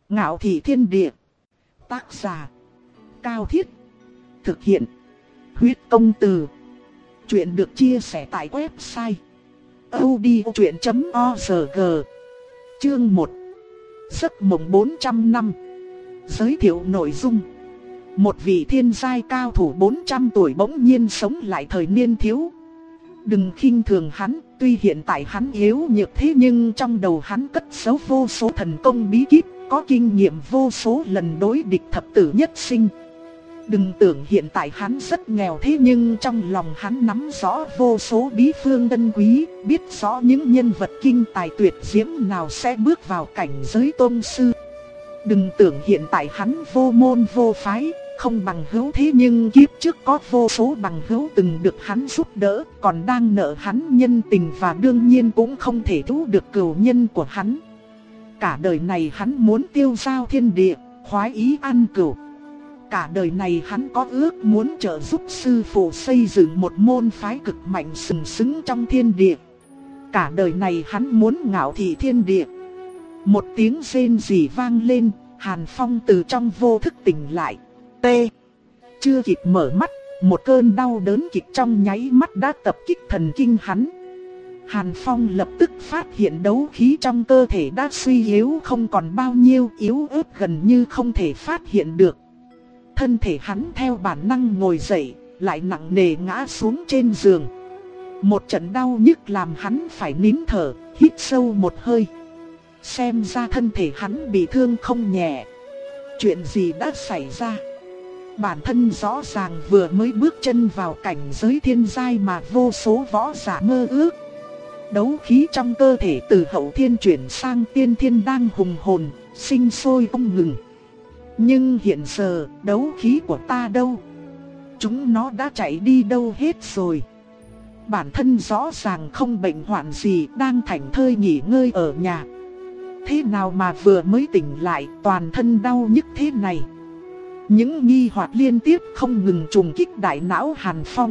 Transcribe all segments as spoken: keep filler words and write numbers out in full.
Ngạo thị thiên địa. Tác giả Cao Thiết. Thực hiện Huyết Công Từ. Chuyện được chia sẻ tại website audiochuyện chấm org. Chương một. Giấc mộng bốn trăm năm. Giới thiệu nội dung. Một vị thiên giai cao thủ bốn trăm tuổi bỗng nhiên sống lại thời niên thiếu. Đừng khinh thường hắn, tuy hiện tại hắn yếu nhược thế nhưng trong đầu hắn cất giấu vô số thần công bí kíp, có kinh nghiệm vô số lần đối địch thập tử nhất sinh. Đừng tưởng hiện tại hắn rất nghèo thế nhưng trong lòng hắn nắm rõ vô số bí phương珍quý, biết rõ những nhân vật kinh tài tuyệt diễm nào sẽ bước vào cảnh giới tôn sư. Đừng tưởng hiện tại hắn vô môn vô phái, không bằng hữu thế nhưng kiếp trước có vô số bằng hữu từng được hắn giúp đỡ, còn đang nợ hắn nhân tình và đương nhiên cũng không thể thu được cừu nhân của hắn. Cả đời này hắn muốn tiêu giao thiên địa, khoái ý ăn cừu. Cả đời này hắn có ước muốn trợ giúp sư phụ xây dựng một môn phái cực mạnh sừng sững trong thiên địa. Cả đời này hắn muốn ngạo thị thiên địa. Một tiếng rên rỉ vang lên, Hàn Phong từ trong vô thức tỉnh lại. T. Chưa kịp mở mắt, một cơn đau đớn kịch trong nháy mắt đã tập kích thần kinh hắn. Hàn Phong lập tức phát hiện đấu khí trong cơ thể đã suy yếu không còn bao nhiêu, yếu ớt gần như không thể phát hiện được. Thân thể hắn theo bản năng ngồi dậy, lại nặng nề ngã xuống trên giường. Một trận đau nhức làm hắn phải nín thở, hít sâu một hơi. Xem ra thân thể hắn bị thương không nhẹ. Chuyện gì đã xảy ra? Bản thân rõ ràng vừa mới bước chân vào cảnh giới thiên giai mà vô số võ giả mơ ước. Đấu khí trong cơ thể từ hậu thiên chuyển sang tiên thiên đang hùng hồn, sinh sôi không ngừng. Nhưng hiện giờ, đấu khí của ta đâu? Chúng nó đã chạy đi đâu hết rồi? Bản thân rõ ràng không bệnh hoạn gì, đang thảnh thơi nghỉ ngơi ở nhà. Thế nào mà vừa mới tỉnh lại, toàn thân đau nhức thế này? Những nghi hoặc liên tiếp không ngừng trùng kích đại não Hàn Phong.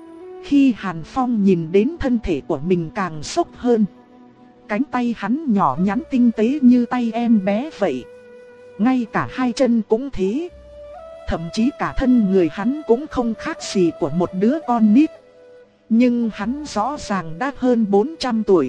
Khi Hàn Phong nhìn đến thân thể của mình càng sốc hơn. Cánh tay hắn nhỏ nhắn tinh tế như tay em bé vậy. Ngay cả hai chân cũng thế. Thậm chí cả thân người hắn cũng không khác gì của một đứa con nít. Nhưng hắn rõ ràng đã hơn bốn trăm tuổi.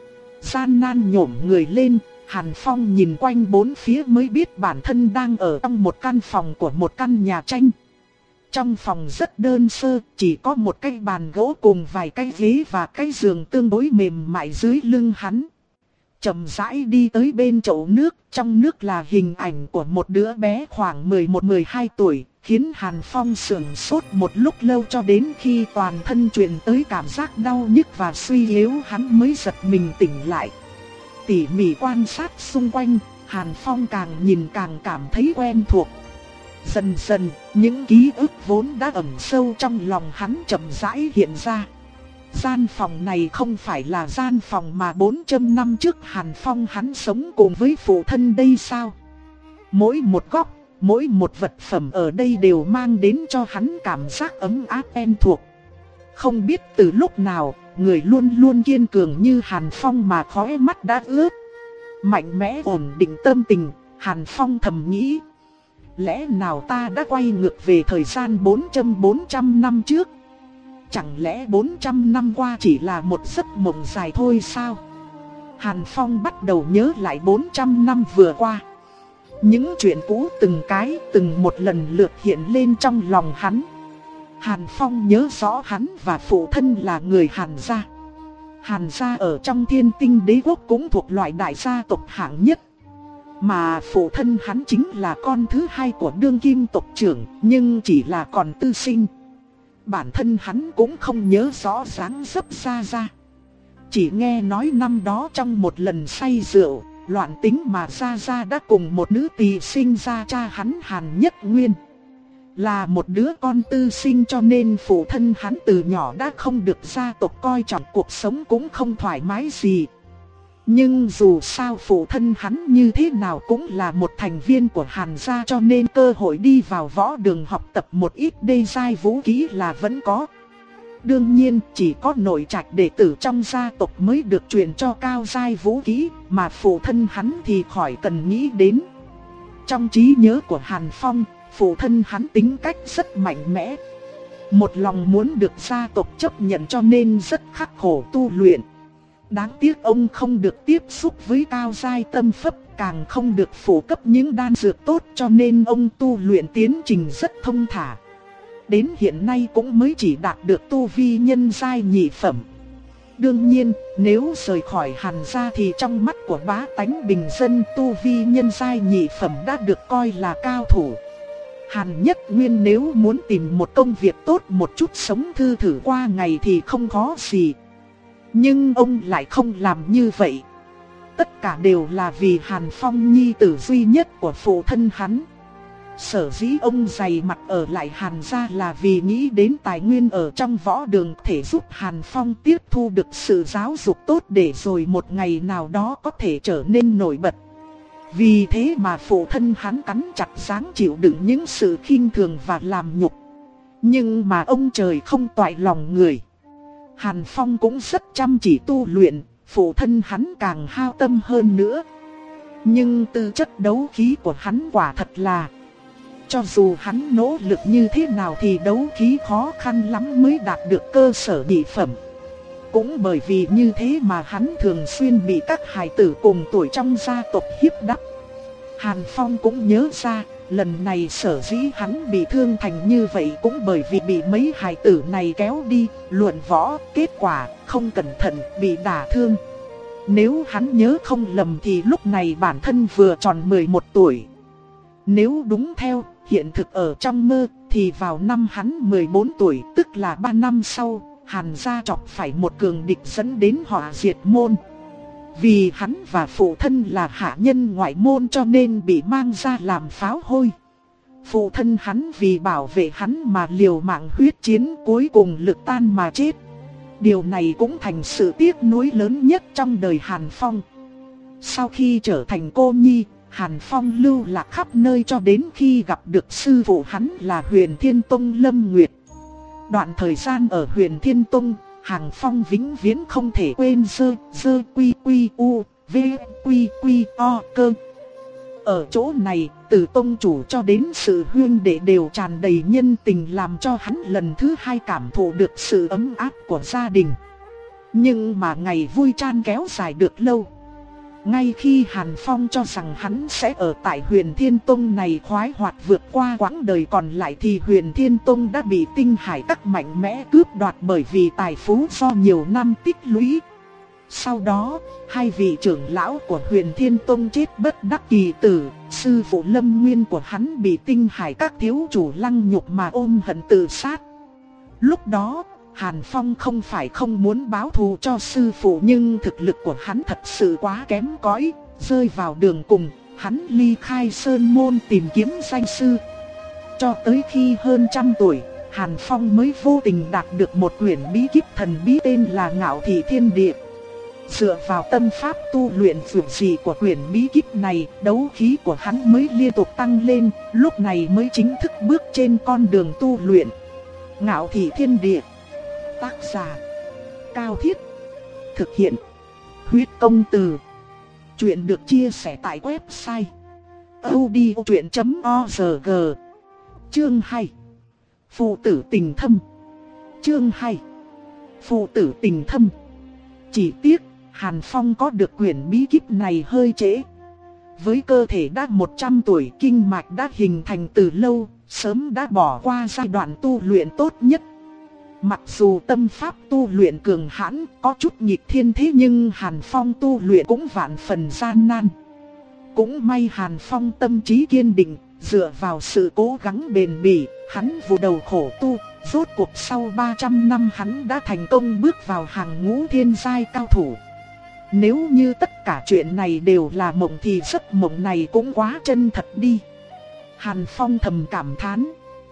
Gian nan nhổm người lên, Hàn Phong nhìn quanh bốn phía mới biết bản thân đang ở trong một căn phòng của một căn nhà tranh. Trong phòng rất đơn sơ, chỉ có một cái bàn gỗ cùng vài cái ghế và cái giường tương đối mềm mại dưới lưng hắn. Chậm rãi đi tới bên chậu nước, trong nước là hình ảnh của một đứa bé khoảng mười một mười hai tuổi, khiến Hàn Phong sững sốt một lúc lâu cho đến khi toàn thân truyền tới cảm giác đau nhức và suy yếu hắn mới giật mình tỉnh lại. Tỉ mỉ quan sát xung quanh, Hàn Phong càng nhìn càng cảm thấy quen thuộc. Dần dần, những ký ức vốn đã ẩn sâu trong lòng hắn chậm rãi hiện ra. Gian phòng này không phải là gian phòng mà bốn trăm năm trước Hàn Phong hắn sống cùng với phụ thân đây sao? Mỗi một góc, mỗi một vật phẩm ở đây đều mang đến cho hắn cảm giác ấm áp quen thuộc. Không biết từ lúc nào, người luôn luôn kiên cường như Hàn Phong mà khóe mắt đã ướt. Mạnh mẽ ổn định tâm tình, Hàn Phong thầm nghĩ. Lẽ nào ta đã quay ngược về thời gian bốn trăm năm trước? Chẳng lẽ bốn trăm năm qua chỉ là một giấc mộng dài thôi sao? Hàn Phong bắt đầu nhớ lại bốn trăm năm vừa qua. Những chuyện cũ từng cái từng một lần lượt hiện lên trong lòng hắn. Hàn Phong nhớ rõ hắn và phụ thân là người Hàn gia. Hàn gia ở trong Thiên Tinh Đế quốc cũng thuộc loại đại gia tộc hạng nhất. Mà phụ thân hắn chính là con thứ hai của đương kim tộc trưởng, nhưng chỉ là còn tư sinh. Bản thân hắn cũng không nhớ rõ dáng dấp Gia Gia. Chỉ nghe nói năm đó trong một lần say rượu, loạn tính mà Gia Gia đã cùng một nữ tỳ sinh ra cha hắn Hàn Nhất Nguyên. Là một đứa con tư sinh cho nên phụ thân hắn từ nhỏ đã không được gia tộc coi trọng, cuộc sống cũng không thoải mái gì. Nhưng dù sao phụ thân hắn như thế nào cũng là một thành viên của Hàn gia cho nên cơ hội đi vào võ đường học tập một ít đê giai vũ khí là vẫn có. Đương nhiên chỉ có nội trạch đệ tử trong gia tộc mới được truyền cho cao giai vũ khí, mà phụ thân hắn thì khỏi cần nghĩ đến. Trong trí nhớ của Hàn Phong, phụ thân hắn tính cách rất mạnh mẽ. Một lòng muốn được gia tộc chấp nhận cho nên rất khắc khổ tu luyện. Đáng tiếc ông không được tiếp xúc với cao giai tâm pháp, càng không được phổ cấp những đan dược tốt, cho nên ông tu luyện tiến trình rất thông thả. Đến hiện nay cũng mới chỉ đạt được tu vi nhân giai nhị phẩm. Đương nhiên, nếu rời khỏi Hàn gia thì trong mắt của bá tánh bình dân, tu vi nhân giai nhị phẩm đã được coi là cao thủ. Hàn Nhất Nguyên nếu muốn tìm một công việc tốt một chút sống thư thử qua ngày thì không khó gì. Nhưng ông lại không làm như vậy. Tất cả đều là vì Hàn Phong nhi tử duy nhất của phụ thân hắn. Sở dĩ ông dày mặt ở lại Hàn gia là vì nghĩ đến tài nguyên ở trong võ đường thể giúp Hàn Phong tiếp thu được sự giáo dục tốt để rồi một ngày nào đó có thể trở nên nổi bật. Vì thế mà phụ thân hắn cắn chặt ráng chịu đựng những sự khinh thường và làm nhục. Nhưng mà ông trời không toại lòng người. Hàn Phong cũng rất chăm chỉ tu luyện, phụ thân hắn càng hao tâm hơn nữa. Nhưng tư chất đấu khí của hắn quả thật là, cho dù hắn nỗ lực như thế nào thì đấu khí khó khăn lắm mới đạt được cơ sở nhị phẩm. Cũng bởi vì như thế mà hắn thường xuyên bị các hài tử cùng tuổi trong gia tộc hiếp đáp. Hàn Phong cũng nhớ ra, lần này sở dĩ hắn bị thương thành như vậy cũng bởi vì bị mấy hài tử này kéo đi, luận võ, kết quả không cẩn thận bị đả thương. Nếu hắn nhớ không lầm thì lúc này bản thân vừa tròn mười một tuổi. Nếu đúng theo hiện thực ở trong mơ thì vào năm hắn mười bốn tuổi, tức là ba năm sau, Hàn gia chọc phải một cường địch dẫn đến họa diệt môn. Vì hắn và phụ thân là hạ nhân ngoại môn cho nên bị mang ra làm pháo hôi. Phụ thân hắn vì bảo vệ hắn mà liều mạng huyết chiến, cuối cùng lực tan mà chết. Điều này cũng thành sự tiếc nuối lớn nhất trong đời Hàn Phong. Sau khi trở thành cô nhi, Hàn Phong lưu lạc khắp nơi cho đến khi gặp được sư phụ hắn là Huyền Thiên Tông Lâm Nguyệt. Đoạn thời gian ở Huyền Thiên Tông, Hàn Phong vĩnh viễn không thể quên dơ, dơ quy quy u, v quy quy o cơ. Ở chỗ này, từ tông chủ cho đến sự huynh đệ đều tràn đầy nhân tình, làm cho hắn lần thứ hai cảm thụ được sự ấm áp của gia đình. Nhưng mà ngày vui chan kéo dài được lâu. Ngay khi Hàn Phong cho rằng hắn sẽ ở tại Huyền Thiên Tông này khoái hoạt vượt qua quãng đời còn lại thì Huyền Thiên Tông đã bị Tinh Hải Các mạnh mẽ cướp đoạt bởi vì tài phú do nhiều năm tích lũy. Sau đó, hai vị trưởng lão của Huyền Thiên Tông chết bất đắc kỳ tử, sư phụ Lâm Nguyên của hắn bị Tinh Hải Các thiếu chủ lăng nhục mà ôm hận tự sát. Lúc đó, Hàn Phong không phải không muốn báo thù cho sư phụ, nhưng thực lực của hắn thật sự quá kém cỏi, rơi vào đường cùng, hắn ly khai sơn môn tìm kiếm danh sư. Cho tới khi hơn trăm tuổi, Hàn Phong mới vô tình đạt được một quyển bí kíp thần bí tên là Ngạo Thị Thiên Địa. Dựa vào tâm pháp tu luyện vượt dị của quyển bí kíp này, đấu khí của hắn mới liên tục tăng lên, lúc này mới chính thức bước trên con đường tu luyện. Ngạo Thị Thiên Địa. Tác giả Cao Thiết. Thực hiện Huyết Công Từ. Chuyện được chia sẻ tại website audiochuyện chấm org. Chương hai. Phụ tử tình thâm. Chương hai. Phụ tử tình thâm. Chỉ tiếc Hàn Phong có được quyển bí kíp này hơi trễ. Với cơ thể đã một trăm tuổi, kinh mạch đã hình thành từ lâu, sớm đã bỏ qua giai đoạn tu luyện tốt nhất. Mặc dù tâm pháp tu luyện cường hãn, có chút nghịch thiên thế nhưng Hàn Phong tu luyện cũng vạn phần gian nan. Cũng may Hàn Phong tâm trí kiên định, dựa vào sự cố gắng bền bỉ, hắn vụ đầu khổ tu, rốt cuộc sau ba trăm năm hắn đã thành công bước vào hàng ngũ thiên giai cao thủ. Nếu như tất cả chuyện này đều là mộng thì giấc mộng này cũng quá chân thật đi. Hàn Phong thầm cảm thán.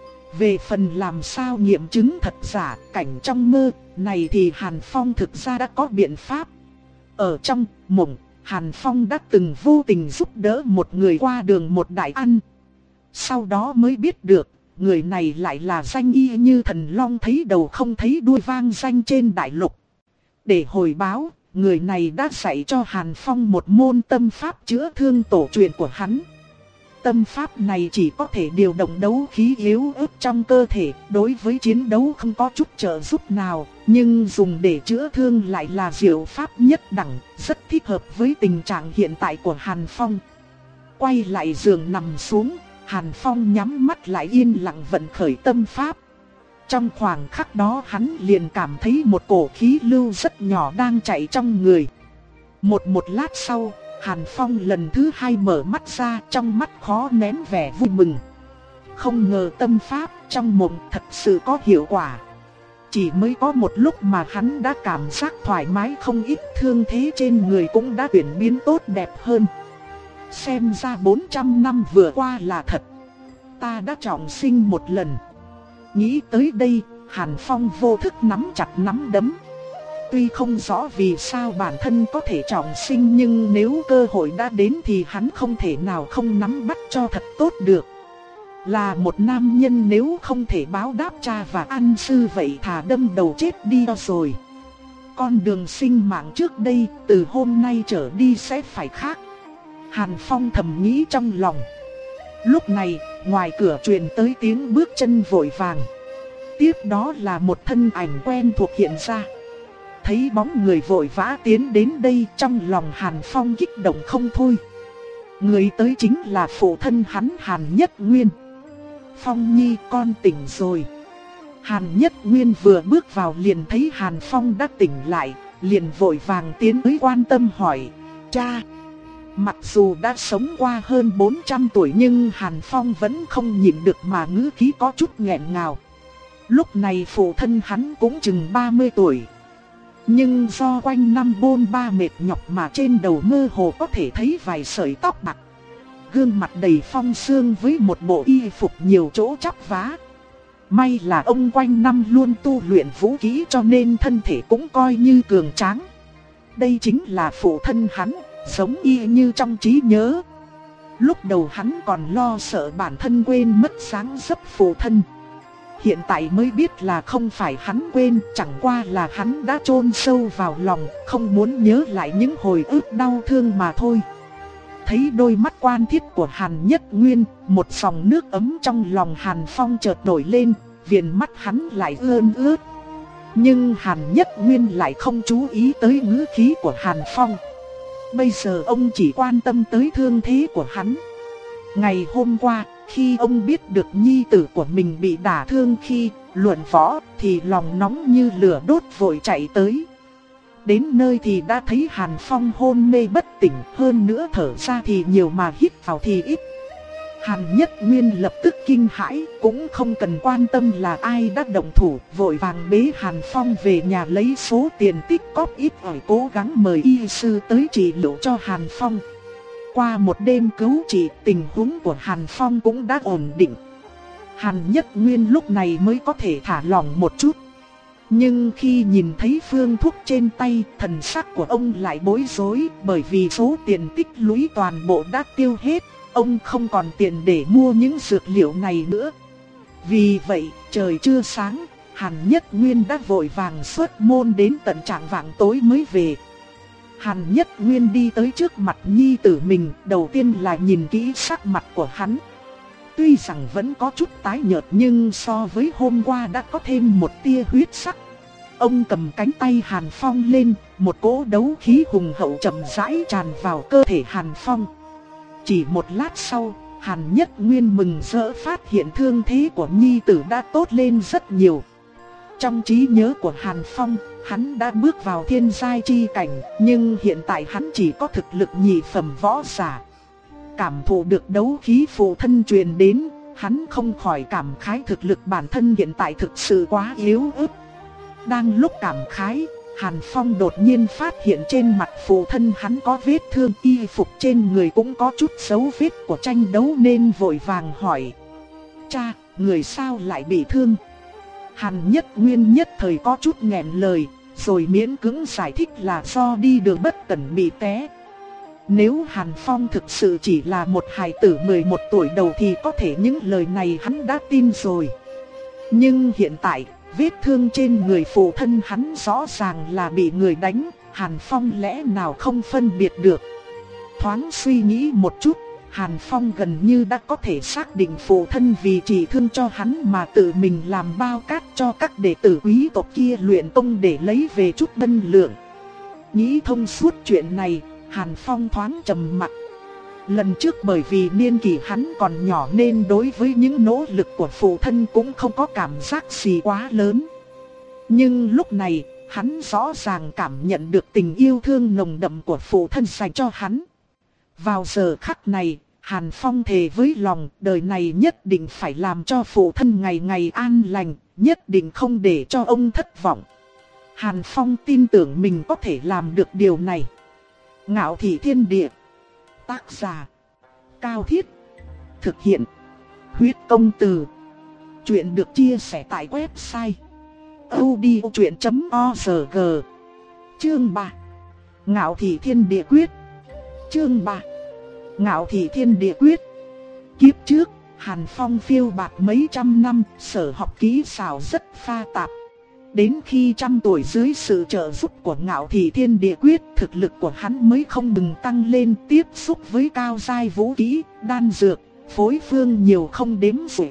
Về phần làm sao nghiệm chứng thật giả cảnh trong mơ này thì Hàn Phong thực ra đã có biện pháp. Ở trong mộng, Hàn Phong đã từng vô tình giúp đỡ một người qua đường một đại ăn. Sau đó mới biết được, người này lại là danh y như thần long thấy đầu không thấy đuôi vang danh trên đại lục. Để hồi báo, người này đã dạy cho Hàn Phong một môn tâm pháp chữa thương tổ truyền của hắn. tâm pháp này chỉ có thể điều động đấu khí yếu ớt trong cơ thể, đối với chiến đấu không có chút trợ giúp nào, nhưng dùng để chữa thương lại là diệu pháp nhất đẳng, rất thích hợp với tình trạng hiện tại của Hàn Phong. Quay lại giường nằm xuống, Hàn Phong nhắm mắt lại yên lặng vận khởi tâm pháp. Trong khoảng khắc đó hắn liền cảm thấy một cổ khí lưu rất nhỏ đang chạy trong người. Một một lát sau, Hàn Phong lần thứ hai mở mắt ra, trong mắt khó nén vẻ vui mừng. Không ngờ tâm pháp trong mộng thật sự có hiệu quả. Chỉ mới có một lúc mà hắn đã cảm giác thoải mái không ít, thương thế trên người cũng đã chuyển biến tốt đẹp hơn. Xem ra bốn trăm năm vừa qua là thật. Ta đã trọng sinh một lần. Nghĩ tới đây, Hàn Phong vô thức nắm chặt nắm đấm. Tuy không rõ vì sao bản thân có thể trọng sinh, nhưng nếu cơ hội đã đến thì hắn không thể nào không nắm bắt cho thật tốt được. Là một nam nhân nếu không thể báo đáp cha và ăn sư vậy thà đâm đầu chết đi cho rồi. Con đường sinh mạng trước đây từ hôm nay trở đi sẽ phải khác. Hàn Phong thầm nghĩ trong lòng. Lúc này, ngoài cửa truyền tới tiếng bước chân vội vàng. Tiếp đó là một thân ảnh quen thuộc hiện ra. Thấy bóng người vội vã tiến đến đây, trong lòng Hàn Phong kích động không thôi. Người tới chính là phụ thân hắn Hàn Nhất Nguyên. Phong Nhi, con tỉnh rồi. Hàn Nhất Nguyên vừa bước vào liền thấy Hàn Phong đã tỉnh lại, liền vội vàng tiến tới quan tâm hỏi: Cha! Mặc dù đã sống qua hơn bốn trăm tuổi nhưng Hàn Phong vẫn không nhịn được mà ngữ khí có chút nghẹn ngào. Lúc này phụ thân hắn cũng chừng ba mươi tuổi. Nhưng do quanh năm bôn ba mệt nhọc mà trên đầu mơ hồ có thể thấy vài sợi tóc bạc. Gương mặt đầy phong sương với một bộ y phục nhiều chỗ chắp vá. May là ông quanh năm luôn tu luyện vũ khí cho nên thân thể cũng coi như cường tráng. Đây chính là phụ thân hắn, giống y như trong trí nhớ. Lúc đầu hắn còn lo sợ bản thân quên mất dáng dấp phụ thân. Hiện tại mới biết là không phải hắn quên, chẳng qua là hắn đã chôn sâu vào lòng, không muốn nhớ lại những hồi ức đau thương mà thôi. Thấy đôi mắt quan thiết của Hàn Nhất Nguyên, một dòng nước ấm trong lòng Hàn Phong chợt nổi lên, viền mắt hắn lại ươn ướt. Nhưng Hàn Nhất Nguyên lại không chú ý tới ngữ khí của Hàn Phong. Bây giờ ông chỉ quan tâm tới thương thế của hắn. Ngày hôm qua, khi ông biết được nhi tử của mình bị đả thương khi luận võ, thì lòng nóng như lửa đốt vội chạy tới. Đến nơi thì đã thấy Hàn Phong hôn mê bất tỉnh, hơn nữa thở ra thì nhiều mà hít vào thì ít. Hàn Nhất Nguyên lập tức kinh hãi, cũng không cần quan tâm là ai đã động thủ, vội vàng bế Hàn Phong về nhà lấy số tiền tích cóp ít ỏi cố gắng mời y sư tới trị liệu cho Hàn Phong. Qua một đêm cứu trị, tình huống của Hàn Phong cũng đã ổn định. Hàn Nhất Nguyên lúc này mới có thể thả lỏng một chút. Nhưng khi nhìn thấy phương thuốc trên tay, thần sắc của ông lại bối rối, bởi vì số tiền tích lũy toàn bộ đã tiêu hết, ông không còn tiền để mua những dược liệu này nữa. Vì vậy, trời chưa sáng, Hàn Nhất Nguyên đã vội vàng xuất môn đến tận trạng vạng tối mới về. Hàn Nhất Nguyên đi tới trước mặt nhi tử mình, đầu tiên là nhìn kỹ sắc mặt của hắn. Tuy rằng vẫn có chút tái nhợt nhưng so với hôm qua đã có thêm một tia huyết sắc. Ông cầm cánh tay Hàn Phong lên, một cỗ đấu khí hùng hậu chậm rãi tràn vào cơ thể Hàn Phong. Chỉ một lát sau, Hàn Nhất Nguyên mừng rỡ phát hiện thương thế của nhi tử đã tốt lên rất nhiều. Trong trí nhớ của Hàn Phong, hắn đã bước vào thiên giai chi cảnh, nhưng hiện tại hắn chỉ có thực lực nhị phẩm võ giả. Cảm thụ được đấu khí phụ thân truyền đến, hắn không khỏi cảm khái thực lực bản thân hiện tại thực sự quá yếu ớt. Đang lúc cảm khái, Hàn Phong đột nhiên phát hiện trên mặt phụ thân hắn có vết thương, y phục trên người cũng có chút dấu vết của tranh đấu nên vội vàng hỏi: Cha, người sao lại bị thương? Hàn Nhất Nguyên nhất thời có chút nghẹn lời, rồi miễn cưỡng giải thích là do đi đường bất cẩn bị té. Nếu Hàn Phong thực sự chỉ là một hài tử mười một tuổi đầu thì có thể những lời này hắn đã tin rồi. Nhưng hiện tại, vết thương trên người phụ thân hắn rõ ràng là bị người đánh, Hàn Phong lẽ nào không phân biệt được. Thoáng suy nghĩ một chút, Hàn Phong gần như đã có thể xác định phụ thân vì trị thương cho hắn mà tự mình làm bao cát cho các đệ tử quý tộc kia luyện công để lấy về chút ngân lượng. Nghĩ thông suốt chuyện này, Hàn Phong thoáng trầm mặc. Lần trước bởi vì niên kỷ hắn còn nhỏ nên đối với những nỗ lực của phụ thân cũng không có cảm giác gì quá lớn. Nhưng lúc này, hắn rõ ràng cảm nhận được tình yêu thương nồng đậm của phụ thân dành cho hắn. Vào giờ khắc này, Hàn Phong thề với lòng đời này nhất định phải làm cho phụ thân ngày ngày an lành, nhất định không để cho ông thất vọng. Hàn Phong tin tưởng mình có thể làm được điều này. Ngạo Thị Thiên Địa. Tác giả Cao Thiết. Thực hiện Huyết Công Từ. Chuyện được chia sẻ tại website audiochuyện chấm org. Chương ba. Ngạo Thị Thiên Địa Quyết. Chương ba. Ngạo Thị Thiên Địa Quyết. Kiếp trước, Hàn Phong phiêu bạt mấy trăm năm, sở học kỹ xảo rất pha tạp. Đến khi trăm tuổi dưới sự trợ giúp của Ngạo Thị Thiên Địa Quyết, thực lực của hắn mới không ngừng tăng lên, tiếp xúc với cao giai vũ khí, đan dược, phối phương nhiều không đếm xuể.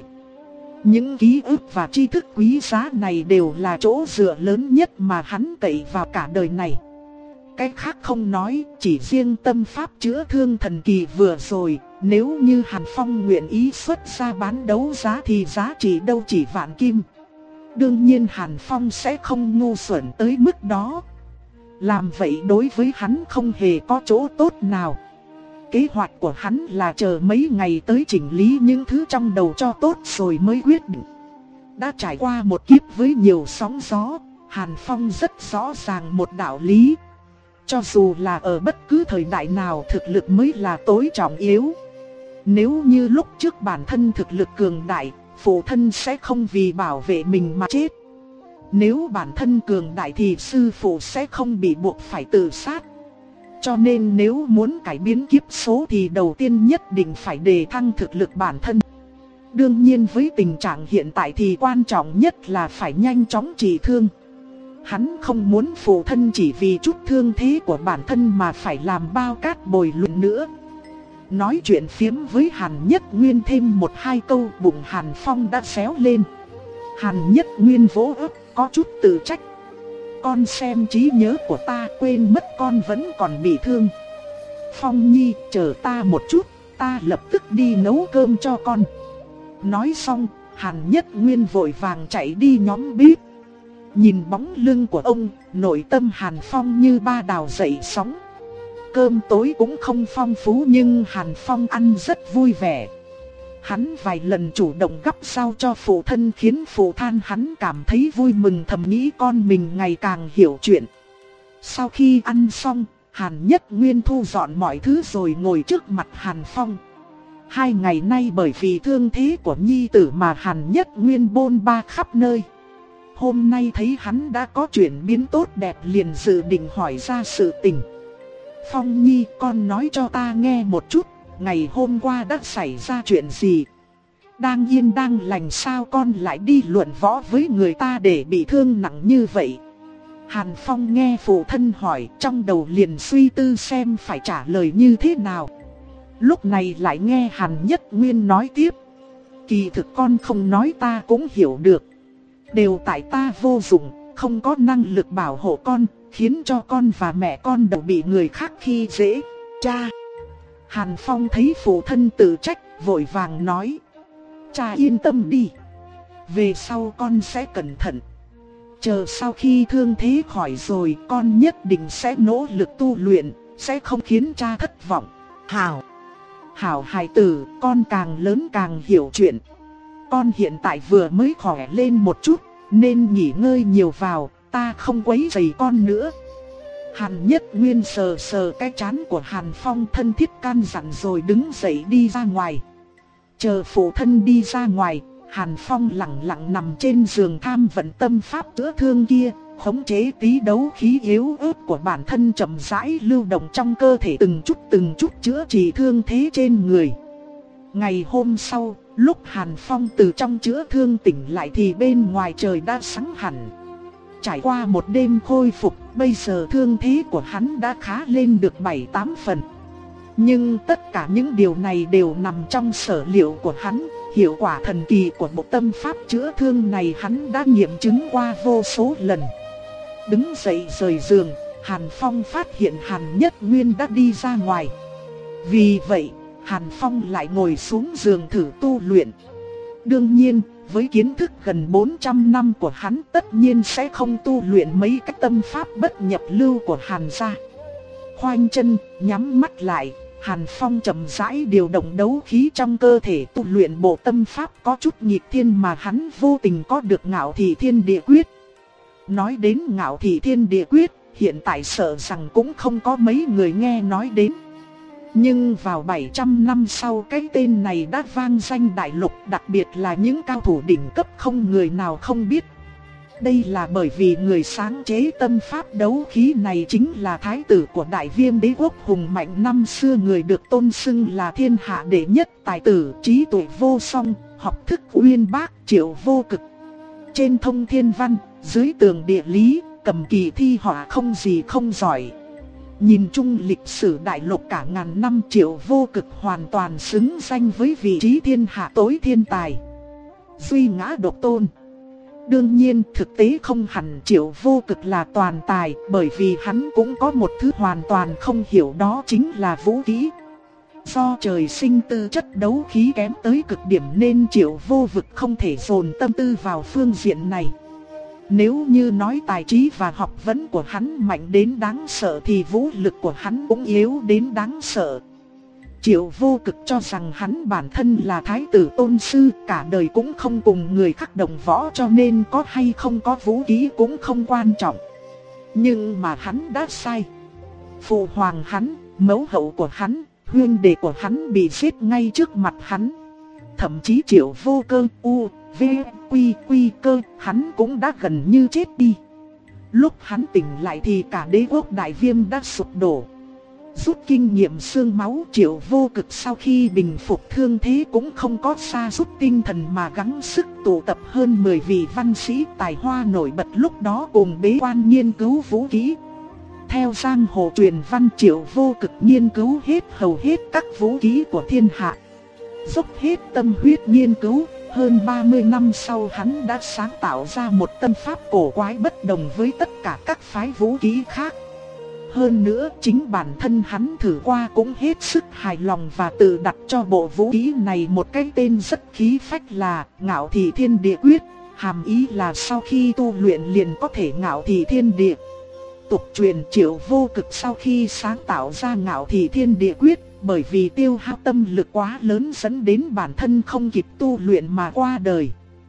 Những ký ức và tri thức quý giá này đều là chỗ dựa lớn nhất mà hắn cậy vào cả đời này. Cái khác không nói, chỉ riêng tâm pháp chữa thương thần kỳ vừa rồi, nếu như Hàn Phong nguyện ý xuất ra bán đấu giá thì giá trị đâu chỉ vạn kim. Đương nhiên Hàn Phong sẽ không ngu xuẩn tới mức đó. Làm vậy đối với hắn không hề có chỗ tốt nào. Kế hoạch của hắn là chờ mấy ngày tới chỉnh lý những thứ trong đầu cho tốt rồi mới quyết định. Đã trải qua một kiếp với nhiều sóng gió, Hàn Phong rất rõ ràng một đạo lý. Cho dù là ở bất cứ thời đại nào, thực lực mới là tối trọng yếu. Nếu như lúc trước bản thân thực lực cường đại, phụ thân sẽ không vì bảo vệ mình mà chết. Nếu bản thân cường đại thì sư phụ sẽ không bị buộc phải tự sát. Cho nên nếu muốn cải biến kiếp số thì đầu tiên nhất định phải đề thăng thực lực bản thân. Đương nhiên với tình trạng hiện tại thì quan trọng nhất là phải nhanh chóng trị thương. Hắn không muốn phụ thân chỉ vì chút thương thế của bản thân mà phải làm bao cát bồi luyện nữa. Nói chuyện phiếm với Hàn Nhất Nguyên thêm một hai câu, bụng Hàn Phong đã xéo lên. Hàn Nhất Nguyên vỗ ức, có chút tự trách. Con xem trí nhớ của ta, quên mất con vẫn còn bị thương. Phong Nhi, chờ ta một chút, ta lập tức đi nấu cơm cho con. Nói xong, Hàn Nhất Nguyên vội vàng chạy đi nhóm bếp. Nhìn bóng lưng của ông, nội tâm Hàn Phong như ba đào dậy sóng. Cơm tối cũng không phong phú nhưng Hàn Phong ăn rất vui vẻ. Hắn vài lần chủ động gắp rau cho phụ thân khiến phụ thân hắn cảm thấy vui mừng, thầm nghĩ con mình ngày càng hiểu chuyện. Sau khi ăn xong, Hàn Nhất Nguyên thu dọn mọi thứ rồi ngồi trước mặt Hàn Phong. Hai ngày nay bởi vì thương thế của nhi tử mà Hàn Nhất Nguyên bôn ba khắp nơi. Hôm nay thấy hắn đã có chuyển biến tốt đẹp liền dự định hỏi ra sự tình. Phong Nhi, con nói cho ta nghe một chút, ngày hôm qua đã xảy ra chuyện gì? Đang yên đang lành sao con lại đi luận võ với người ta để bị thương nặng như vậy? Hàn Phong nghe phụ thân hỏi, trong đầu liền suy tư xem phải trả lời như thế nào. Lúc này lại nghe Hàn Nhất Nguyên nói tiếp. Kỳ thực con không nói ta cũng hiểu được. Đều tại ta vô dụng, không có năng lực bảo hộ con, khiến cho con và mẹ con đều bị người khác khi dễ. Cha! Hàn Phong thấy phụ thân tự trách, vội vàng nói. Cha yên tâm đi. Về sau con sẽ cẩn thận. Chờ sau khi thương thế khỏi rồi, con nhất định sẽ nỗ lực tu luyện, sẽ không khiến cha thất vọng. Hảo! Hảo hài tử, con càng lớn càng hiểu chuyện. Con hiện tại vừa mới khỏe lên một chút, nên nghỉ ngơi nhiều vào, ta không quấy rầy con nữa. Hàn Nhất Nguyên sờ sờ cái trán của Hàn Phong, thân thiết can dặn rồi đứng dậy đi ra ngoài. Chờ phụ thân đi ra ngoài, Hàn Phong lặng lặng nằm trên giường tham vận tâm pháp chữa thương kia, khống chế tí đấu khí yếu ớt của bản thân chậm rãi lưu động trong cơ thể, từng chút từng chút chữa trị thương thế trên người. Ngày hôm sau, lúc Hàn Phong từ trong chữa thương tỉnh lại thì bên ngoài trời đã sáng hẳn. Trải qua một đêm khôi phục, bây giờ thương thế của hắn đã khá lên được bảy tám phần. Nhưng tất cả những điều này đều nằm trong sở liệu của hắn. Hiệu quả thần kỳ của bộ tâm pháp chữa thương này hắn đã nghiệm chứng qua vô số lần. Đứng dậy rời giường, Hàn Phong phát hiện Hàn Nhất Nguyên đã đi ra ngoài. Vì vậy, Hàn Phong lại ngồi xuống giường thử tu luyện. Đương nhiên, với kiến thức gần bốn trăm năm của hắn tất nhiên sẽ không tu luyện mấy cái tâm pháp bất nhập lưu của Hàn gia. Khoanh chân, nhắm mắt lại, Hàn Phong chậm rãi điều động đấu khí trong cơ thể tu luyện bộ tâm pháp có chút nghịch thiên mà hắn vô tình có được Ngạo Thị Thiên Địa Quyết. Nói đến Ngạo Thị Thiên Địa Quyết, hiện tại sợ rằng cũng không có mấy người nghe nói đến. Nhưng vào bảy trăm năm sau cái tên này đã vang danh đại lục, đặc biệt là những cao thủ đỉnh cấp không người nào không biết. Đây là bởi vì người sáng chế tâm pháp đấu khí này chính là thái tử của Đại Viêm đế quốc hùng mạnh năm xưa, người được tôn xưng là thiên hạ đệ nhất tài tử, trí tuệ vô song, học thức uyên bác, Triệu Vô Cực. Trên thông thiên văn, dưới tường địa lý, cầm kỳ thi họa không gì không giỏi. Nhìn chung lịch sử đại lục cả ngàn năm, Triệu Vô Cực hoàn toàn xứng danh với vị trí thiên hạ tối thiên tài, duy ngã độc tôn. Đương nhiên thực tế không hẳn Triệu Vô Cực là toàn tài, bởi vì hắn cũng có một thứ hoàn toàn không hiểu, đó chính là vũ khí. Do trời sinh tư chất đấu khí kém tới cực điểm nên Triệu Vô Cực không thể dồn tâm tư vào phương diện này. Nếu như nói tài trí và học vấn của hắn mạnh đến đáng sợ thì vũ lực của hắn cũng yếu đến đáng sợ. Triệu Vô Cực cho rằng hắn bản thân là thái tử tôn sư, cả đời cũng không cùng người khác đồng võ, cho nên có hay không có vũ khí cũng không quan trọng. Nhưng mà hắn đã sai. Phụ hoàng hắn, mẫu hậu của hắn, huynh đệ của hắn bị giết ngay trước mặt hắn. Thậm chí Triệu Vô Cơ, U, V, Quy, Quy Cơ, hắn cũng đã gần như chết đi. Lúc hắn tỉnh lại thì cả đế quốc Đại Viêm đã sụp đổ. Rút kinh nghiệm xương máu, Triệu Vô Cực sau khi bình phục thương thế cũng không có sa sút tinh thần mà gắng sức tụ tập hơn mười vị văn sĩ tài hoa nổi bật lúc đó cùng bế quan nghiên cứu vũ khí. Theo giang hồ truyền văn, Triệu Vô Cực nghiên cứu hết hầu hết các vũ khí của thiên hạ, dốc hết tâm huyết nghiên cứu. Hơn ba mươi năm sau hắn đã sáng tạo ra một tâm pháp cổ quái bất đồng với tất cả các phái vũ khí khác. Hơn nữa chính bản thân hắn thử qua cũng hết sức hài lòng và tự đặt cho bộ vũ khí này một cái tên rất khí phách là Ngạo Thị Thiên Địa Quyết. Hàm ý là sau khi tu luyện liền có thể ngạo thị thiên địa. Tục truyền Triệu Vô Cực sau khi sáng tạo ra Ngạo Thị Thiên Địa Quyết, bởi vì tiêu hao tâm lực quá lớn dẫn đến bản thân không kịp tu luyện mà qua đời.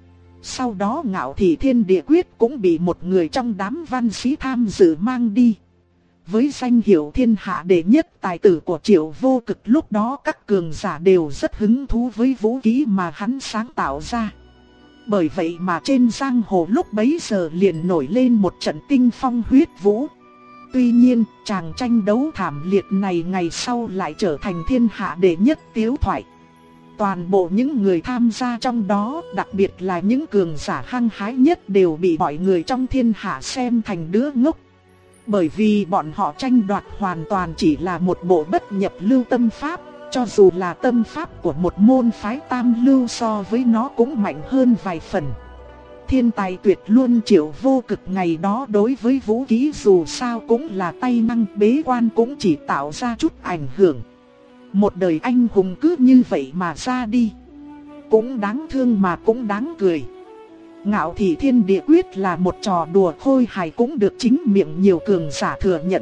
Sau đó Ngạo Thị Thiên Địa Quyết cũng bị một người trong đám văn sĩ tham dự mang đi. Với danh hiệu thiên hạ đệ nhất tài tử của Triệu Vô Cực, lúc đó các cường giả đều rất hứng thú với vũ khí mà hắn sáng tạo ra. Bởi vậy mà trên giang hồ lúc bấy giờ liền nổi lên một trận tinh phong huyết vũ. Tuy nhiên, tràng tranh đấu thảm liệt này ngày sau lại trở thành thiên hạ đệ nhất tiếu thoại. Toàn bộ những người tham gia trong đó, đặc biệt là những cường giả hăng hái nhất, đều bị mọi người trong thiên hạ xem thành đứa ngốc. Bởi vì bọn họ tranh đoạt hoàn toàn chỉ là một bộ bất nhập lưu tâm pháp, cho dù là tâm pháp của một môn phái tam lưu so với nó cũng mạnh hơn vài phần. Thiên tài tuyệt luôn Triệu Vô Cực ngày đó đối với vũ khí dù sao cũng là tay năng, bế quan cũng chỉ tạo ra chút ảnh hưởng. Một đời anh hùng cứ như vậy mà ra đi, cũng đáng thương mà cũng đáng cười. Ngạo Thị Thiên Địa Quyết là một trò đùa khôi hài cũng được chính miệng nhiều cường giả thừa nhận.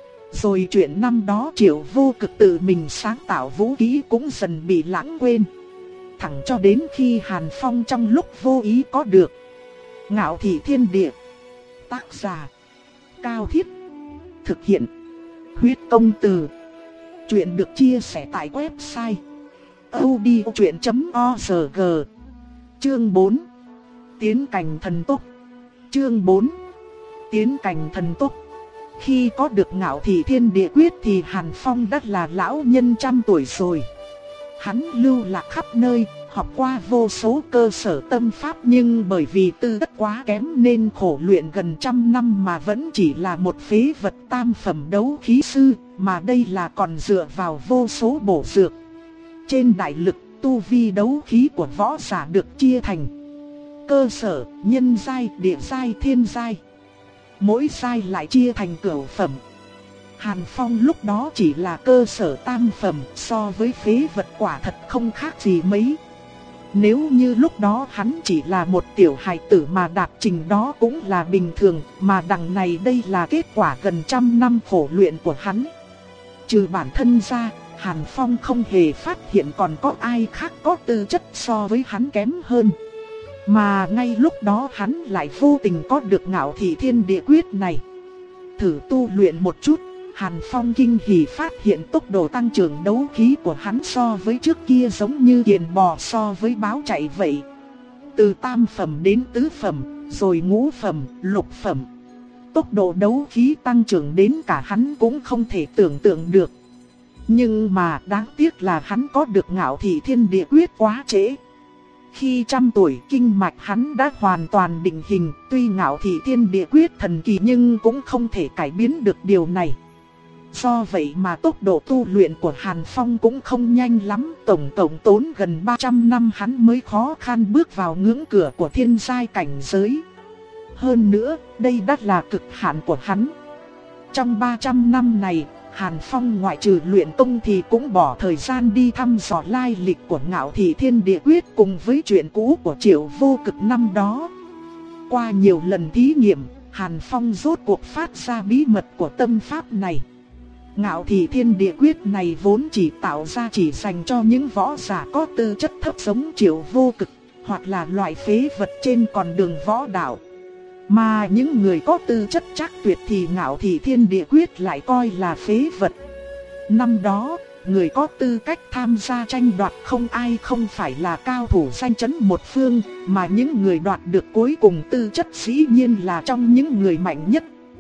Rồi chuyện năm đó Triệu Vô Cực tự mình sáng tạo vũ khí cũng dần bị lãng quên. Thẳng cho đến khi Hàn Phong trong lúc vô ý có được Ngạo Thị Thiên Địa. Tác giả Cao Thiết. Thực hiện Huyết Công Từ. Chuyện được chia sẻ tại website audiochuyện chấm org. Chương bốn. Tiến cảnh thần tốc. Chương bốn. Tiến cảnh thần tốc. Khi có được Ngạo Thị Thiên Địa Quyết thì Hàn Phong đã là lão nhân trăm tuổi rồi. Hắn lưu lạc khắp nơi, học qua vô số cơ sở tâm pháp nhưng bởi vì tư chất quá kém nên khổ luyện gần trăm năm mà vẫn chỉ là một phế vật tam phẩm đấu khí sư, mà đây là còn dựa vào vô số bổ dược. Trên đại lực, tu vi đấu khí của võ giả được chia thành cơ sở, nhân giai, địa giai, thiên giai. Mỗi giai lại chia thành cửu phẩm. Hàn Phong lúc đó chỉ là cơ sở tam phẩm, so với phế vật quả thật không khác gì mấy. Nếu như lúc đó hắn chỉ là một tiểu hài tử mà đạt trình đó cũng là bình thường, mà đằng này đây là kết quả gần trăm năm khổ luyện của hắn. Trừ bản thân ra, Hàn Phong không hề phát hiện còn có ai khác có tư chất so với hắn kém hơn. Mà ngay lúc đó hắn lại vô tình có được Ngạo Thị Thiên Địa Quyết này. Thử tu luyện một chút, Hàn Phong kinh hỉ phát hiện tốc độ tăng trưởng đấu khí của hắn so với trước kia giống như kiền bò so với báo chạy vậy. Từ tam phẩm đến tứ phẩm, rồi ngũ phẩm, lục phẩm. Tốc độ đấu khí tăng trưởng đến cả hắn cũng không thể tưởng tượng được. Nhưng mà đáng tiếc là hắn có được Ngạo Thị Thiên Địa Quyết quá trễ. Khi trăm tuổi kinh mạch hắn đã hoàn toàn định hình, tuy Ngạo Thị Thiên Địa Quyết thần kỳ nhưng cũng không thể cải biến được điều này. Do vậy mà tốc độ tu luyện của Hàn Phong cũng không nhanh lắm, tổng tổng tốn gần ba trăm năm hắn mới khó khăn bước vào ngưỡng cửa của thiên giai cảnh giới. Hơn nữa, đây đã là cực hạn của hắn. Trong ba trăm năm này, Hàn Phong ngoại trừ luyện công thì cũng bỏ thời gian đi thăm dò lai lịch của Ngạo Thị Thiên Địa Quyết cùng với chuyện cũ của Triệu Vô Cực năm đó. Qua nhiều lần thí nghiệm, Hàn Phong rốt cuộc phát ra bí mật của tâm pháp này. Ngạo Thị Thiên Địa Quyết này vốn chỉ tạo ra chỉ dành cho những võ giả có tư chất thấp giống Triệu Vô Cực, hoặc là loại phế vật trên con đường võ đạo. Mà những người có tư chất chắc tuyệt thì Ngạo Thị Thiên Địa Quyết lại coi là phế vật. Năm đó, người có tư cách tham gia tranh đoạt không ai không phải là cao thủ danh chấn một phương, mà những người đoạt được cuối cùng tư chất dĩ nhiên là trong những người mạnh nhất.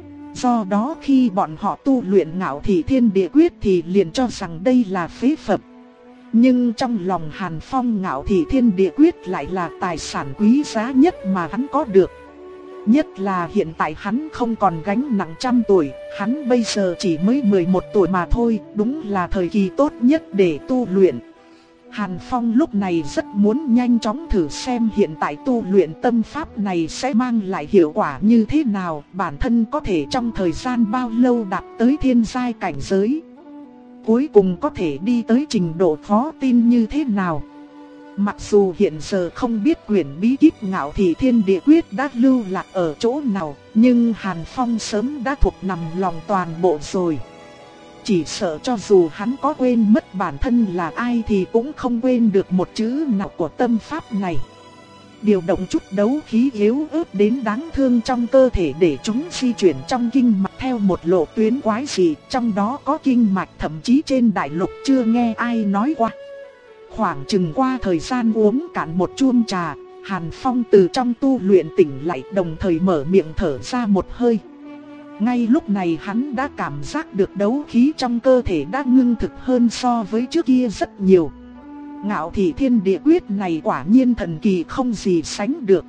Do đó khi bọn họ tu luyện Ngạo Thị Thiên Địa Quyết thì liền cho rằng đây là phế phẩm. Nhưng trong lòng Hàn Phong, Ngạo Thị Thiên Địa Quyết lại là tài sản quý giá nhất mà hắn có được. Nhất là hiện tại hắn không còn gánh nặng trăm tuổi, hắn bây giờ chỉ mới mười một tuổi mà thôi, đúng là thời kỳ tốt nhất để tu luyện. Hàn Phong lúc này rất muốn nhanh chóng thử xem hiện tại tu luyện tâm pháp này sẽ mang lại hiệu quả như thế nào, bản thân có thể trong thời gian bao lâu đạt tới thiên giai cảnh giới. Cuối cùng có thể đi tới trình độ khó tin như thế nào. Mặc dù hiện giờ không biết quyển bí kíp Ngạo Thị Thiên Địa Quyết đã lưu lạc ở chỗ nào, nhưng Hàn Phong sớm đã thuộc nằm lòng toàn bộ rồi. Chỉ sợ cho dù hắn có quên mất bản thân là ai thì cũng không quên được một chữ nào của tâm pháp này. Điều động chút đấu khí yếu ớt đến đáng thương trong cơ thể để chúng di chuyển trong kinh mạch theo một lộ tuyến quái dị, trong đó có kinh mạch thậm chí trên đại lục chưa nghe ai nói qua. Khoảng chừng qua thời gian uống cạn một chuông trà, Hàn Phong từ trong tu luyện tỉnh lại, đồng thời mở miệng thở ra một hơi. Ngay lúc này hắn đã cảm giác được đấu khí trong cơ thể đã ngưng thực hơn so với trước kia rất nhiều. Ngạo Thị Thiên Địa Quyết này quả nhiên thần kỳ không gì sánh được.